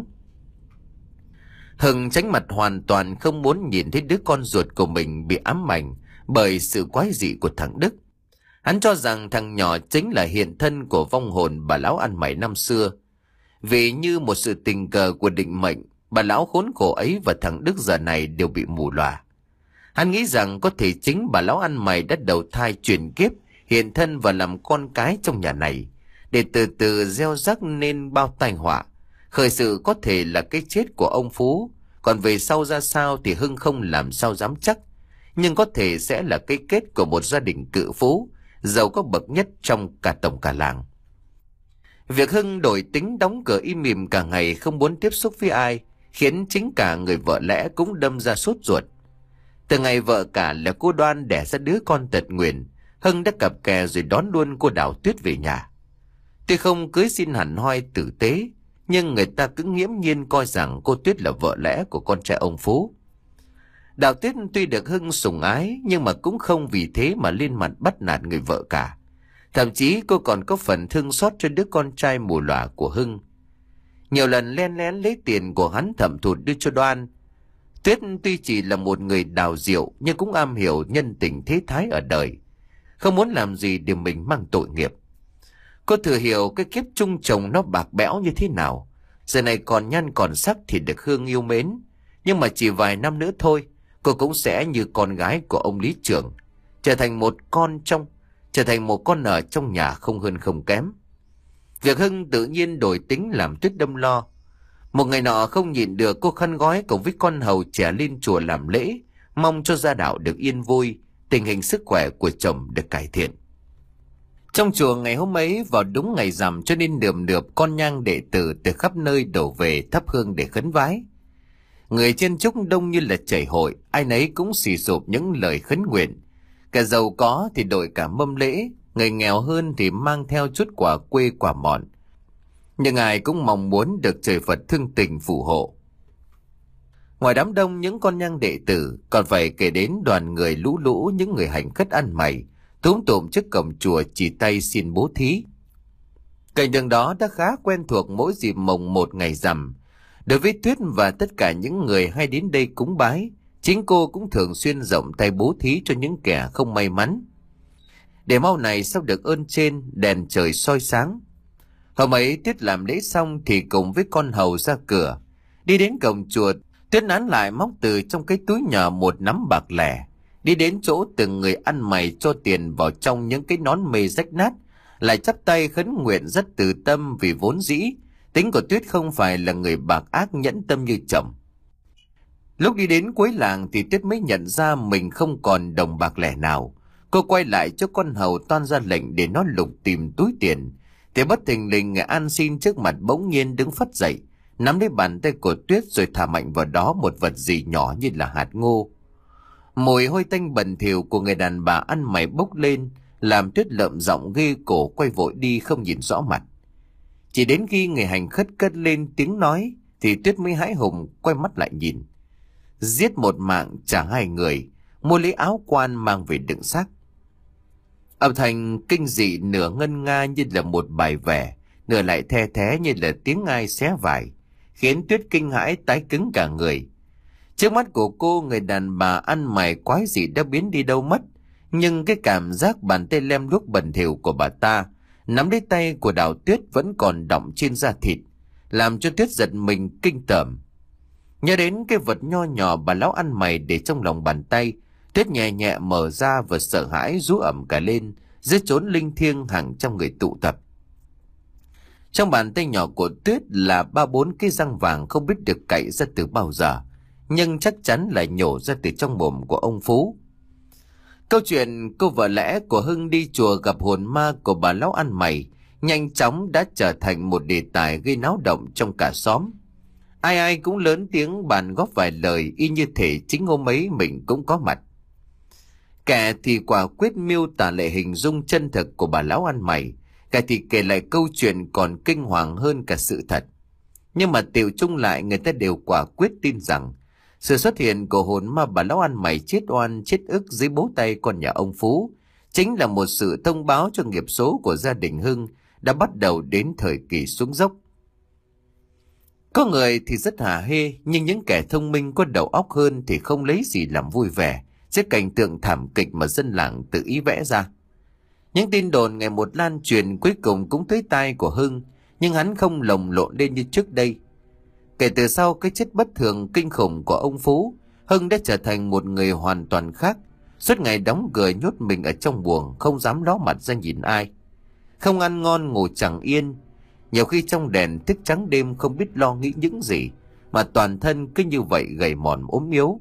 [SPEAKER 1] Hưng tránh mặt hoàn toàn, không muốn nhìn thấy đứa con ruột của mình bị ám ảnh bởi sự quái dị của thằng Đức. Hắn cho rằng thằng nhỏ chính là hiện thân của vong hồn bà lão ăn mày năm xưa. Vì như một sự tình cờ của định mệnh, bà lão khốn khổ ấy và thằng Đức giờ này đều bị mù lòa. Hắn nghĩ rằng có thể chính bà lão ăn mày đã đầu thai chuyển kiếp, hiện thân và làm con cái trong nhà này, để từ từ gieo rắc nên bao tai họa. Khởi sự có thể là cái chết của ông Phú, còn về sau ra sao thì Hưng không làm sao dám chắc. Nhưng có thể sẽ là cái kết của một gia đình cự phú, giàu có bậc nhất trong cả tổng cả làng. Việc Hưng đổi tính đóng cửa im mỉm cả ngày, không muốn tiếp xúc với ai, khiến chính cả người vợ lẽ cũng đâm ra sốt ruột. Từ ngày vợ cả là cô Đoan đẻ ra đứa con tật nguyền, Hưng đã cặp kè rồi đón luôn cô Đào Tuyết về nhà. Tuy không cưới xin hẳn hoi tử tế, nhưng người ta cứ nghiễm nhiên coi rằng cô Tuyết là vợ lẽ của con trai ông Phú. Đào Tuyết tuy được Hưng sủng ái, nhưng mà cũng không vì thế mà lên mặt bắt nạt người vợ cả. Thậm chí cô còn có phần thương xót cho đứa con trai mù lòa của Hưng. Nhiều lần len lén lấy tiền của hắn thẩm thụt đưa cho Đoan. Tuyết tuy chỉ là một người đào diệu, nhưng cũng am hiểu nhân tình thế thái ở đời, không muốn làm gì để mình mang tội nghiệp. Cô thừa hiểu cái kiếp chung chồng nó bạc bẽo như thế nào. Giờ này còn nhăn còn sắc thì được Hương yêu mến, nhưng mà chỉ vài năm nữa thôi, cô cũng sẽ như con gái của ông lý trưởng, trở thành một con trong trở thành một con ở trong nhà, không hơn không kém. Việc Hưng tự nhiên đổi tính làm Tuyết đâm lo. Một ngày nọ không nhịn được, cô khăn gói cùng với con hầu trẻ lên chùa làm lễ, mong cho gia đạo được yên vui, tình hình sức khỏe của chồng được cải thiện. Trong chùa ngày hôm ấy vào đúng ngày rằm, cho nên nườm nượp con nhang đệ tử từ khắp nơi đổ về thắp hương để khấn vái. Người chen chúc đông như là chảy hội, ai nấy cũng xì xụp những lời khấn nguyện. Cả giàu có thì đội cả mâm lễ, người nghèo hơn thì mang theo chút quả quê quả mọn. Nhưng ai cũng mong muốn được trời Phật thương tình phù hộ. Ngoài đám đông những con nhang đệ tử, còn phải kể đến đoàn người lũ lũ những người hành khất ăn mày, túm tụm trước cổng chùa chỉ tay xin bố thí. Cảnh tượng đó đã khá quen thuộc mỗi dịp mồng một ngày rằm. Đối với Tuyết và tất cả những người hay đến đây cúng bái, chính cô cũng thường xuyên rộng tay bố thí cho những kẻ không may mắn, để mau này sau được ơn trên, đèn trời soi sáng. Hôm ấy Tuyết làm lễ xong thì cùng với con hầu ra cửa. Đi đến cổng chùa, Tuyết nán lại móc từ trong cái túi nhỏ một nắm bạc lẻ, đi đến chỗ từng người ăn mày cho tiền vào trong những cái nón mê rách nát, lại chắp tay khấn nguyện rất từ tâm, vì vốn dĩ tính của Tuyết không phải là người bạc ác nhẫn tâm như chồng. Lúc đi đến cuối làng thì Tuyết mới nhận ra mình không còn đồng bạc lẻ nào. Cô quay lại cho con hầu toan ra lệnh để nó lục tìm túi tiền, thì bất thình lình người ăn xin trước mặt bỗng nhiên đứng phắt dậy, nắm lấy bàn tay của Tuyết rồi thả mạnh vào đó một vật gì nhỏ như là hạt ngô. Mùi hôi tanh bẩn thỉu của người đàn bà ăn mày bốc lên, làm Tuyết lợm giọng ghê cổ, quay vội đi không nhìn rõ mặt. Chỉ đến khi người hành khất cất lên tiếng nói thì Tuyết mới hãi hùng quay mắt lại nhìn. Giết một mạng trả hai người, mua lấy áo quan mang về đựng xác. Âm thanh kinh dị nửa ngân nga như là một bài vẽ, nửa lại the thé như là tiếng ai xé vải, khiến Tuyết kinh hãi tái cứng cả người. Trước mắt của cô, người đàn bà ăn mày quái dị đã biến đi đâu mất, nhưng cái cảm giác bàn tay lem luốc bẩn thỉu của bà ta nắm lấy tay của Đào Tuyết vẫn còn đọng trên da thịt, làm cho Tuyết giật mình kinh tởm. Nhớ đến cái vật nho nhỏ bà lão ăn mày để trong lòng bàn tay, Tuyết nhẹ nhẹ mở ra và sợ hãi rú ẩm cả lên giữa chốn linh thiêng hàng trăm người tụ tập. Trong bàn tay nhỏ của Tuyết là ba bốn cái răng vàng không biết được cạy ra từ bao giờ, nhưng chắc chắn là nhổ ra từ trong mồm của ông Phú. Câu chuyện cô vợ lẽ của Hưng đi chùa gặp hồn ma của bà lão ăn mày nhanh chóng đã trở thành một đề tài gây náo động trong cả xóm. Ai ai cũng lớn tiếng bàn góp vài lời, y như thể chính hôm ấy mình cũng có mặt. Kẻ thì quả quyết miêu tả lại hình dung chân thực của bà lão ăn mày, kẻ thì kể lại câu chuyện còn kinh hoàng hơn cả sự thật. Nhưng mà tiểu chung lại, người ta đều quả quyết tin rằng sự xuất hiện của hồn ma bà lão ăn mày chết oan chết ức dưới bố tay con nhà ông Phú chính là một sự thông báo cho nghiệp số của gia đình Hưng đã bắt đầu đến thời kỳ xuống dốc. Có người thì rất hả hê, nhưng những kẻ thông minh có đầu óc hơn thì không lấy gì làm vui vẻ trước cảnh tượng thảm kịch mà dân làng tự ý vẽ ra. Những tin đồn ngày một lan truyền, cuối cùng cũng tới tai của Hưng, nhưng hắn không lồng lộn lên như trước đây. Kể từ sau cái chết bất thường kinh khủng của ông Phú, Hưng đã trở thành một người hoàn toàn khác, suốt ngày đóng cửa nhốt mình ở trong buồng, không dám ló mặt ra nhìn ai. Không ăn ngon ngủ chẳng yên, nhiều khi trong đèn thức trắng đêm không biết lo nghĩ những gì, mà toàn thân cứ như vậy gầy mòn ốm yếu.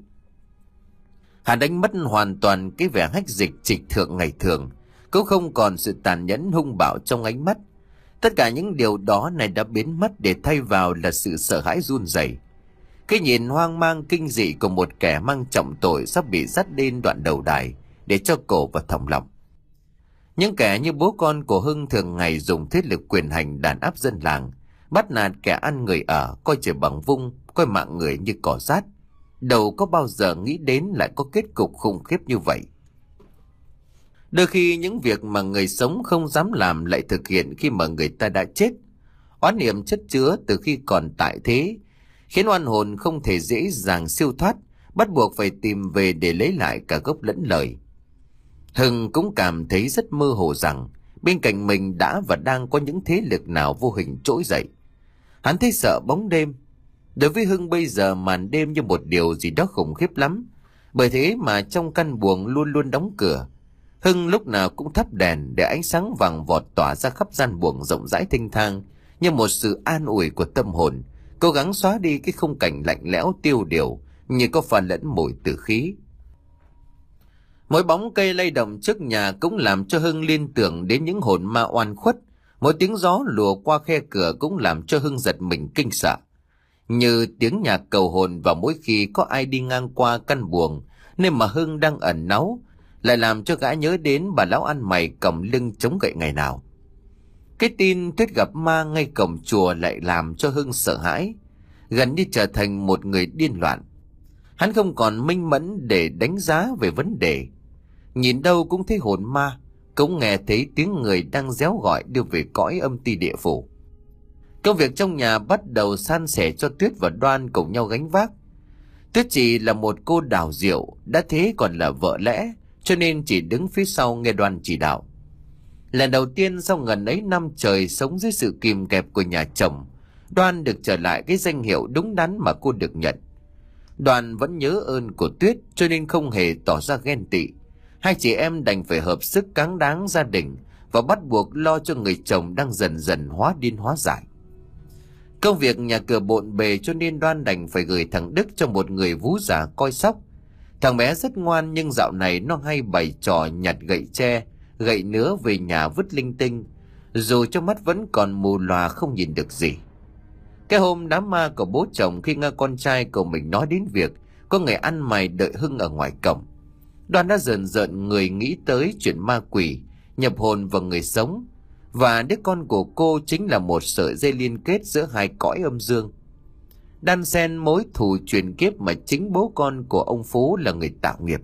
[SPEAKER 1] Hắn đánh mất hoàn toàn cái vẻ hách dịch trịch thượng ngày thường, cũng không còn sự tàn nhẫn hung bạo trong ánh mắt. Tất cả những điều đó này đã biến mất để thay vào là sự sợ hãi run rẩy. Cái nhìn hoang mang kinh dị của một kẻ mang trọng tội sắp bị dắt lên đoạn đầu đài để cho cổ và thòng lọng. Những kẻ như bố con của Hưng thường ngày dùng thế lực quyền hành đàn áp dân làng, bắt nạt kẻ ăn người ở, coi trời bằng vung, coi mạng người như cỏ rác. Đâu có bao giờ nghĩ đến lại có kết cục khủng khiếp như vậy. Đôi khi những việc mà người sống không dám làm lại thực hiện khi mà người ta đã chết. Oán niệm chất chứa từ khi còn tại thế, khiến oan hồn không thể dễ dàng siêu thoát, bắt buộc phải tìm về để lấy lại cả gốc lẫn lời. Hưng cũng cảm thấy rất mơ hồ rằng bên cạnh mình đã và đang có những thế lực nào vô hình trỗi dậy. Hắn thấy sợ bóng đêm. Đối với Hưng bây giờ màn đêm như một điều gì đó khủng khiếp lắm. Bởi thế mà trong căn buồng luôn luôn đóng cửa, Hưng lúc nào cũng thắp đèn để ánh sáng vàng vọt tỏa ra khắp gian buồng rộng rãi thênh thang, như một sự an ủi của tâm hồn, cố gắng xóa đi cái khung cảnh lạnh lẽo tiêu điều như có pha lẫn mùi tử khí. Mỗi bóng cây lay động trước nhà cũng làm cho Hưng liên tưởng đến những hồn ma oan khuất. Mỗi tiếng gió lùa qua khe cửa cũng làm cho Hưng giật mình kinh sợ, như tiếng nhạc cầu hồn vào mỗi khi có ai đi ngang qua căn buồng nơi mà Hưng đang ẩn náu, lại làm cho gã nhớ đến bà lão ăn mày còng lưng chống gậy ngày nào. Cái tin Tuyết gặp ma ngay cổng chùa lại làm cho Hưng sợ hãi, gần như trở thành một người điên loạn. Hắn không còn minh mẫn để đánh giá về vấn đề. Nhìn đâu cũng thấy hồn ma, cũng nghe thấy tiếng người đang réo gọi đưa về cõi âm ti địa phủ. Công việc trong nhà bắt đầu san sẻ cho Tuyết và Đoan cùng nhau gánh vác. Tuyết chỉ là một cô đào rượu, đã thế còn là vợ lẽ, cho nên chỉ đứng phía sau nghe Đoan chỉ đạo. Lần đầu tiên sau ngần ấy năm trời sống dưới sự kìm kẹp của nhà chồng, Đoan được trở lại cái danh hiệu đúng đắn mà cô được nhận. Đoan vẫn nhớ ơn của Tuyết cho nên không hề tỏ ra ghen tị. Hai chị em đành phải hợp sức cáng đáng gia đình và bắt buộc lo cho người chồng đang dần dần hóa điên hóa dại. Công việc nhà cửa bộn bề cho nên Đoan đành phải gửi thằng Đức cho một người vú già coi sóc. Thằng bé rất ngoan nhưng dạo này nó hay bày trò nhặt gậy tre, gậy nứa về nhà vứt linh tinh, dù trong mắt vẫn còn mù lòa không nhìn được gì. Cái hôm đám ma của bố chồng khi nghe con trai của mình nói đến việc có người ăn mày đợi Hưng ở ngoài cổng, Đoan đã rờn rợn người nghĩ tới chuyện ma quỷ nhập hồn vào người sống, và đứa con của cô chính là một sợi dây liên kết giữa hai cõi âm dương, đan xen mối thù truyền kiếp mà chính bố con của ông Phú là người tạo nghiệp.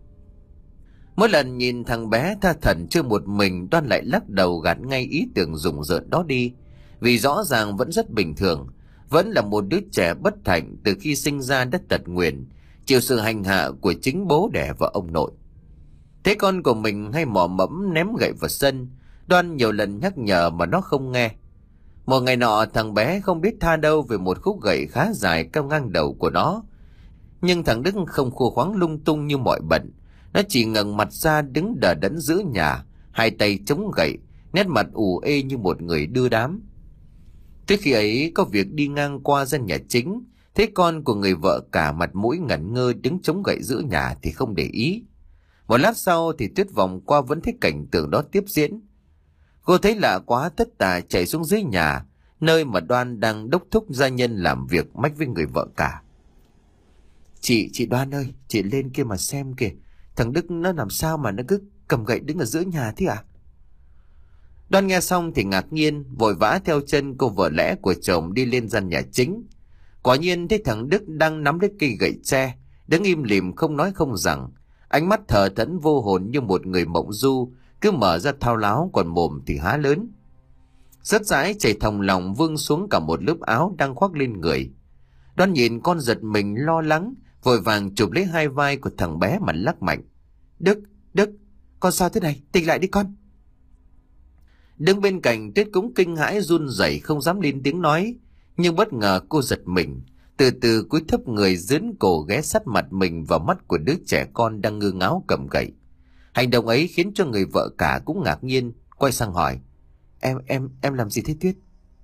[SPEAKER 1] Mỗi lần nhìn thằng bé tha thẩn chưa một mình, Đoan lại lắc đầu gạt ngay ý tưởng rùng rợn đó đi, vì rõ ràng vẫn rất bình thường, vẫn là một đứa trẻ bất hạnh từ khi sinh ra đã tật nguyền, chịu sự hành hạ của chính bố đẻ và ông nội. Thế con của mình hay mò mẫm ném gậy vào sân, Đoan nhiều lần nhắc nhở mà nó không nghe. Một ngày nọ thằng bé không biết tha đâu về một khúc gậy khá dài cao ngang đầu của nó, nhưng thằng Đức không khô khoáng lung tung như mọi bận. Nó chỉ ngẩng mặt ra đứng đờ đẫn giữa nhà, hai tay chống gậy, nét mặt ù ê như một người đưa đám. Tới khi ấy có việc đi ngang qua gian nhà chính, thấy con của người vợ cả mặt mũi ngẩn ngơ đứng chống gậy giữa nhà thì không để ý. Một lát sau thì Tuyết vòng qua vẫn thấy cảnh tượng đó tiếp diễn. Cô thấy lạ quá, tất tả chạy xuống dưới nhà, nơi mà Đoan đang đốc thúc gia nhân làm việc mách với người vợ cả. Chị, chị Đoan ơi, chị lên kia mà xem kìa. Thằng Đức nó làm sao mà nó cứ cầm gậy đứng ở giữa nhà thế à? Đoan nghe xong thì ngạc nhiên, vội vã theo chân cô vợ lẽ của chồng đi lên gian nhà chính. Quả nhiên thấy thằng Đức đang nắm lấy cây gậy tre, đứng im lìm không nói không rằng, ánh mắt thờ thẫn vô hồn như một người mộng du, cứ mở ra thao láo còn mồm thì há lớn. Rất dãi chảy thòng lòng vương xuống cả một lớp áo đang khoác lên người. Đoan nhìn con giật mình lo lắng, vội vàng chụp lấy hai vai của thằng bé mà lắc mạnh. Đức, Đức, con sao thế này, tỉnh lại đi con. Đứng bên cạnh Tuyết cũng kinh hãi run rẩy không dám lên tiếng nói, nhưng bất ngờ cô giật mình, từ từ cúi thấp người dướn cổ ghé sát mặt mình vào mắt của đứa trẻ con đang ngơ ngáo cầm gậy. Hành động ấy khiến cho người vợ cả cũng ngạc nhiên, quay sang hỏi: Em, em, em làm gì thế Tuyết?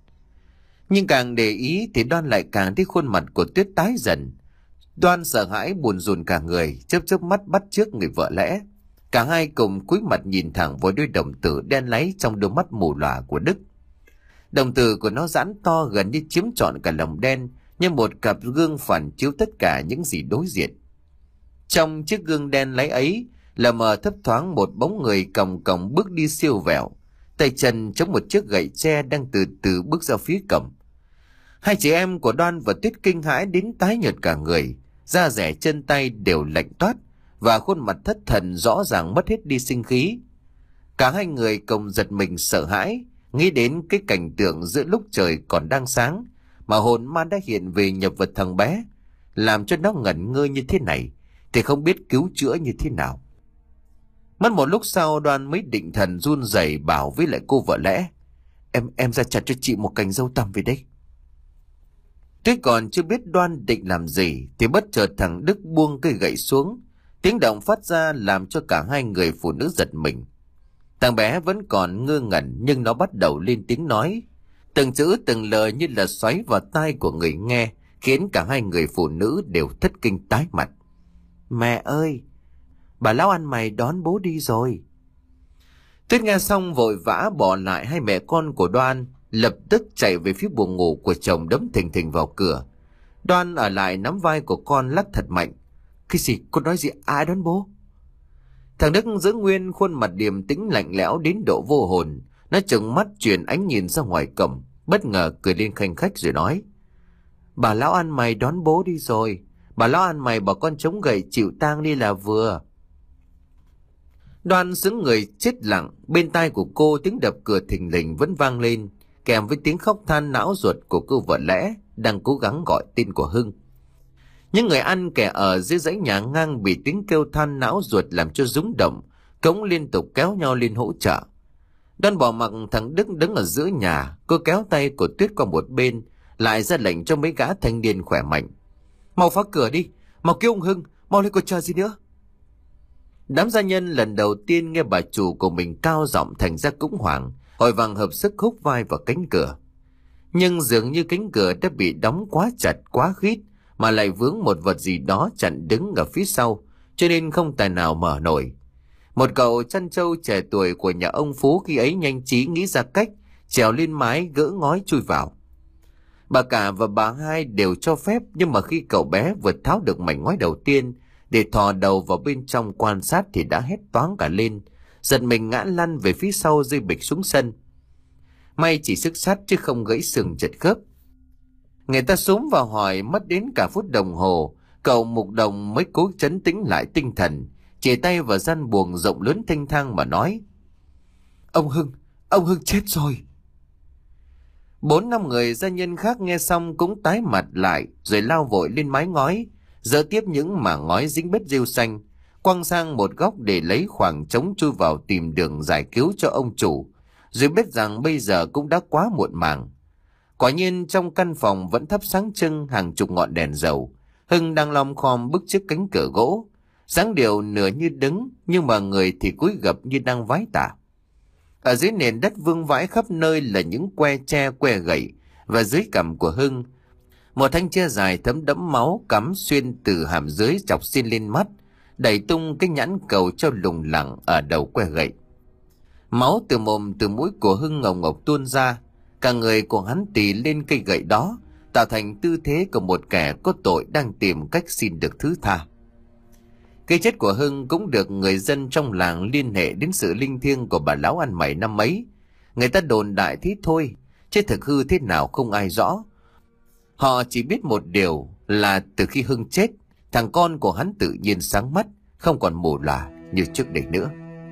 [SPEAKER 1] Nhưng càng để ý thì Đoan lại càng thấy khuôn mặt của Tuyết tái dần. Đoan sợ hãi buồn rùn cả người, chớp chớp mắt bắt chước người vợ lẽ. Cả hai cùng cúi mặt nhìn thẳng vào đôi đồng tử đen láy trong đôi mắt mù lòa của Đức. Đồng tử của nó giãn to gần như chiếm trọn cả lồng đen, như một cặp gương phản chiếu tất cả những gì đối diện. Trong chiếc gương đen láy ấy là mờ thấp thoáng một bóng người còng còng bước đi siêu vẹo, tay chân chống một chiếc gậy tre đang từ từ bước ra phía cổng. Hai chị em của Đoan và Tuyết kinh hãi đến tái nhợt cả người, da rẻ chân tay đều lạnh toát, và khuôn mặt thất thần rõ ràng mất hết đi sinh khí. Cả hai người cùng giật mình sợ hãi, nghĩ đến cái cảnh tượng giữa lúc trời còn đang sáng mà hồn ma đã hiện về nhập vật thằng bé, làm cho nó ngẩn ngơ như thế này thì không biết cứu chữa như thế nào. Mất một lúc sau, Đoan mới định thần run rẩy bảo với lại cô vợ lẽ: Em em ra chặt cho chị một cành dâu tằm về đây. Tuyết còn chưa biết Đoan định làm gì thì bất chợt thằng Đức buông cây gậy xuống, tiếng động phát ra làm cho cả hai người phụ nữ giật mình. Thằng bé vẫn còn ngơ ngẩn nhưng nó bắt đầu lên tiếng nói, từng chữ từng lời như là xoáy vào tai của người nghe, khiến cả hai người phụ nữ đều thất kinh tái mặt. Mẹ ơi, bà lão ăn mày đón bố đi rồi. Tuyết nghe xong vội vã bỏ lại hai mẹ con của Đoan, lập tức chạy về phía buồng ngủ của chồng đấm thình thình vào cửa. Đoan ở lại nắm vai của con lắc thật mạnh. Cái gì? Con nói gì? Ai đón bố? Thằng Đức giữ nguyên khuôn mặt điềm tĩnh lạnh lẽo đến độ vô hồn. Nó trừng mắt chuyển ánh nhìn ra ngoài cổng, bất ngờ cười lên khanh khách rồi nói: Bà lão ăn mày đón bố đi rồi. Bà lão ăn mày bảo con chống gậy chịu tang đi là vừa. Đoan xứng người chết lặng, bên tai của cô tiếng đập cửa thình lình vẫn vang lên, kèm với tiếng khóc than não ruột của cô vợ lẽ đang cố gắng gọi tên của Hưng. Những người ăn kẻ ở dưới dãy nhà ngang bị tiếng kêu than não ruột làm cho rúng động, cũng liên tục kéo nhau lên hỗ trợ. Đoan bỏ mặc thằng Đức đứng ở giữa nhà, cô kéo tay của Tuyết qua một bên, lại ra lệnh cho mấy gã thanh niên khỏe mạnh: Mau phá cửa đi, mau kêu ông Hưng, mau lên, còn chờ gì nữa. Đám gia nhân lần đầu tiên nghe bà chủ của mình cao giọng thành ra cũng hoảng, vội vàng hợp sức húc vai vào cánh cửa. Nhưng dường như cánh cửa đã bị đóng quá chặt quá khít, mà lại vướng một vật gì đó chặn đứng ở phía sau, cho nên không tài nào mở nổi. Một cậu chăn trâu trẻ tuổi của nhà ông Phú khi ấy nhanh trí nghĩ ra cách trèo lên mái gỡ ngói chui vào. Bà cả và bà hai đều cho phép, nhưng mà khi cậu bé vượt tháo được mảnh ngói đầu tiên để thò đầu vào bên trong quan sát thì đã hét toáng cả lên, giật mình ngã lăn về phía sau rơi bịch xuống sân. May chỉ sức sắt chứ không gãy xương chật khớp. Người ta xúm vào hỏi mất đến cả phút đồng hồ, cậu mục đồng mới cố trấn tĩnh lại tinh thần, chỉ tay vào gian buồng rộng lớn thanh thang mà nói: Ông Hưng, ông Hưng chết rồi. Bốn năm người gia nhân khác nghe xong cũng tái mặt lại, rồi lao vội lên mái ngói, giơ tiếp những mảng ngói dính bết rêu xanh, quăng sang một góc để lấy khoảng trống chui vào tìm đường giải cứu cho ông chủ, rồi biết rằng bây giờ cũng đã quá muộn màng. Quả nhiên trong căn phòng vẫn thắp sáng trưng hàng chục ngọn đèn dầu. Hưng đang lom khom bước trước cánh cửa gỗ, dáng điệu nửa như đứng, nhưng mà người thì cúi gập như đang vái tả. Ở dưới nền đất vương vãi khắp nơi là những que tre que gậy, và dưới cằm của Hưng, một thanh tre dài thấm đẫm máu cắm xuyên từ hàm dưới chọc xin lên mắt, đẩy tung cái nhãn cầu treo lủng lẳng ở đầu que gậy. Máu từ mồm từ mũi của Hưng ngồng ngọc tuôn ra. Cả người của hắn tì lên cây gậy đó, tạo thành tư thế của một kẻ có tội đang tìm cách xin được thứ tha. Cái chết của Hưng cũng được người dân trong làng liên hệ đến sự linh thiêng của bà lão ăn mày năm ấy. Người ta đồn đại thế thôi, chứ thực hư thế nào không ai rõ. Họ chỉ biết một điều là từ khi Hưng chết, thằng con của hắn tự nhiên sáng mắt, không còn mù lòa như trước đây nữa.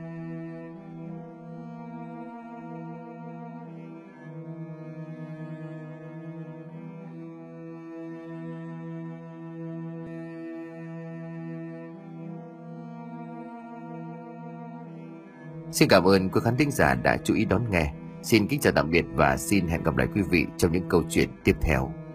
[SPEAKER 1] Xin cảm ơn quý khán thính giả đã chú ý đón nghe. Xin kính chào tạm biệt và xin hẹn gặp lại quý vị trong những câu chuyện tiếp theo.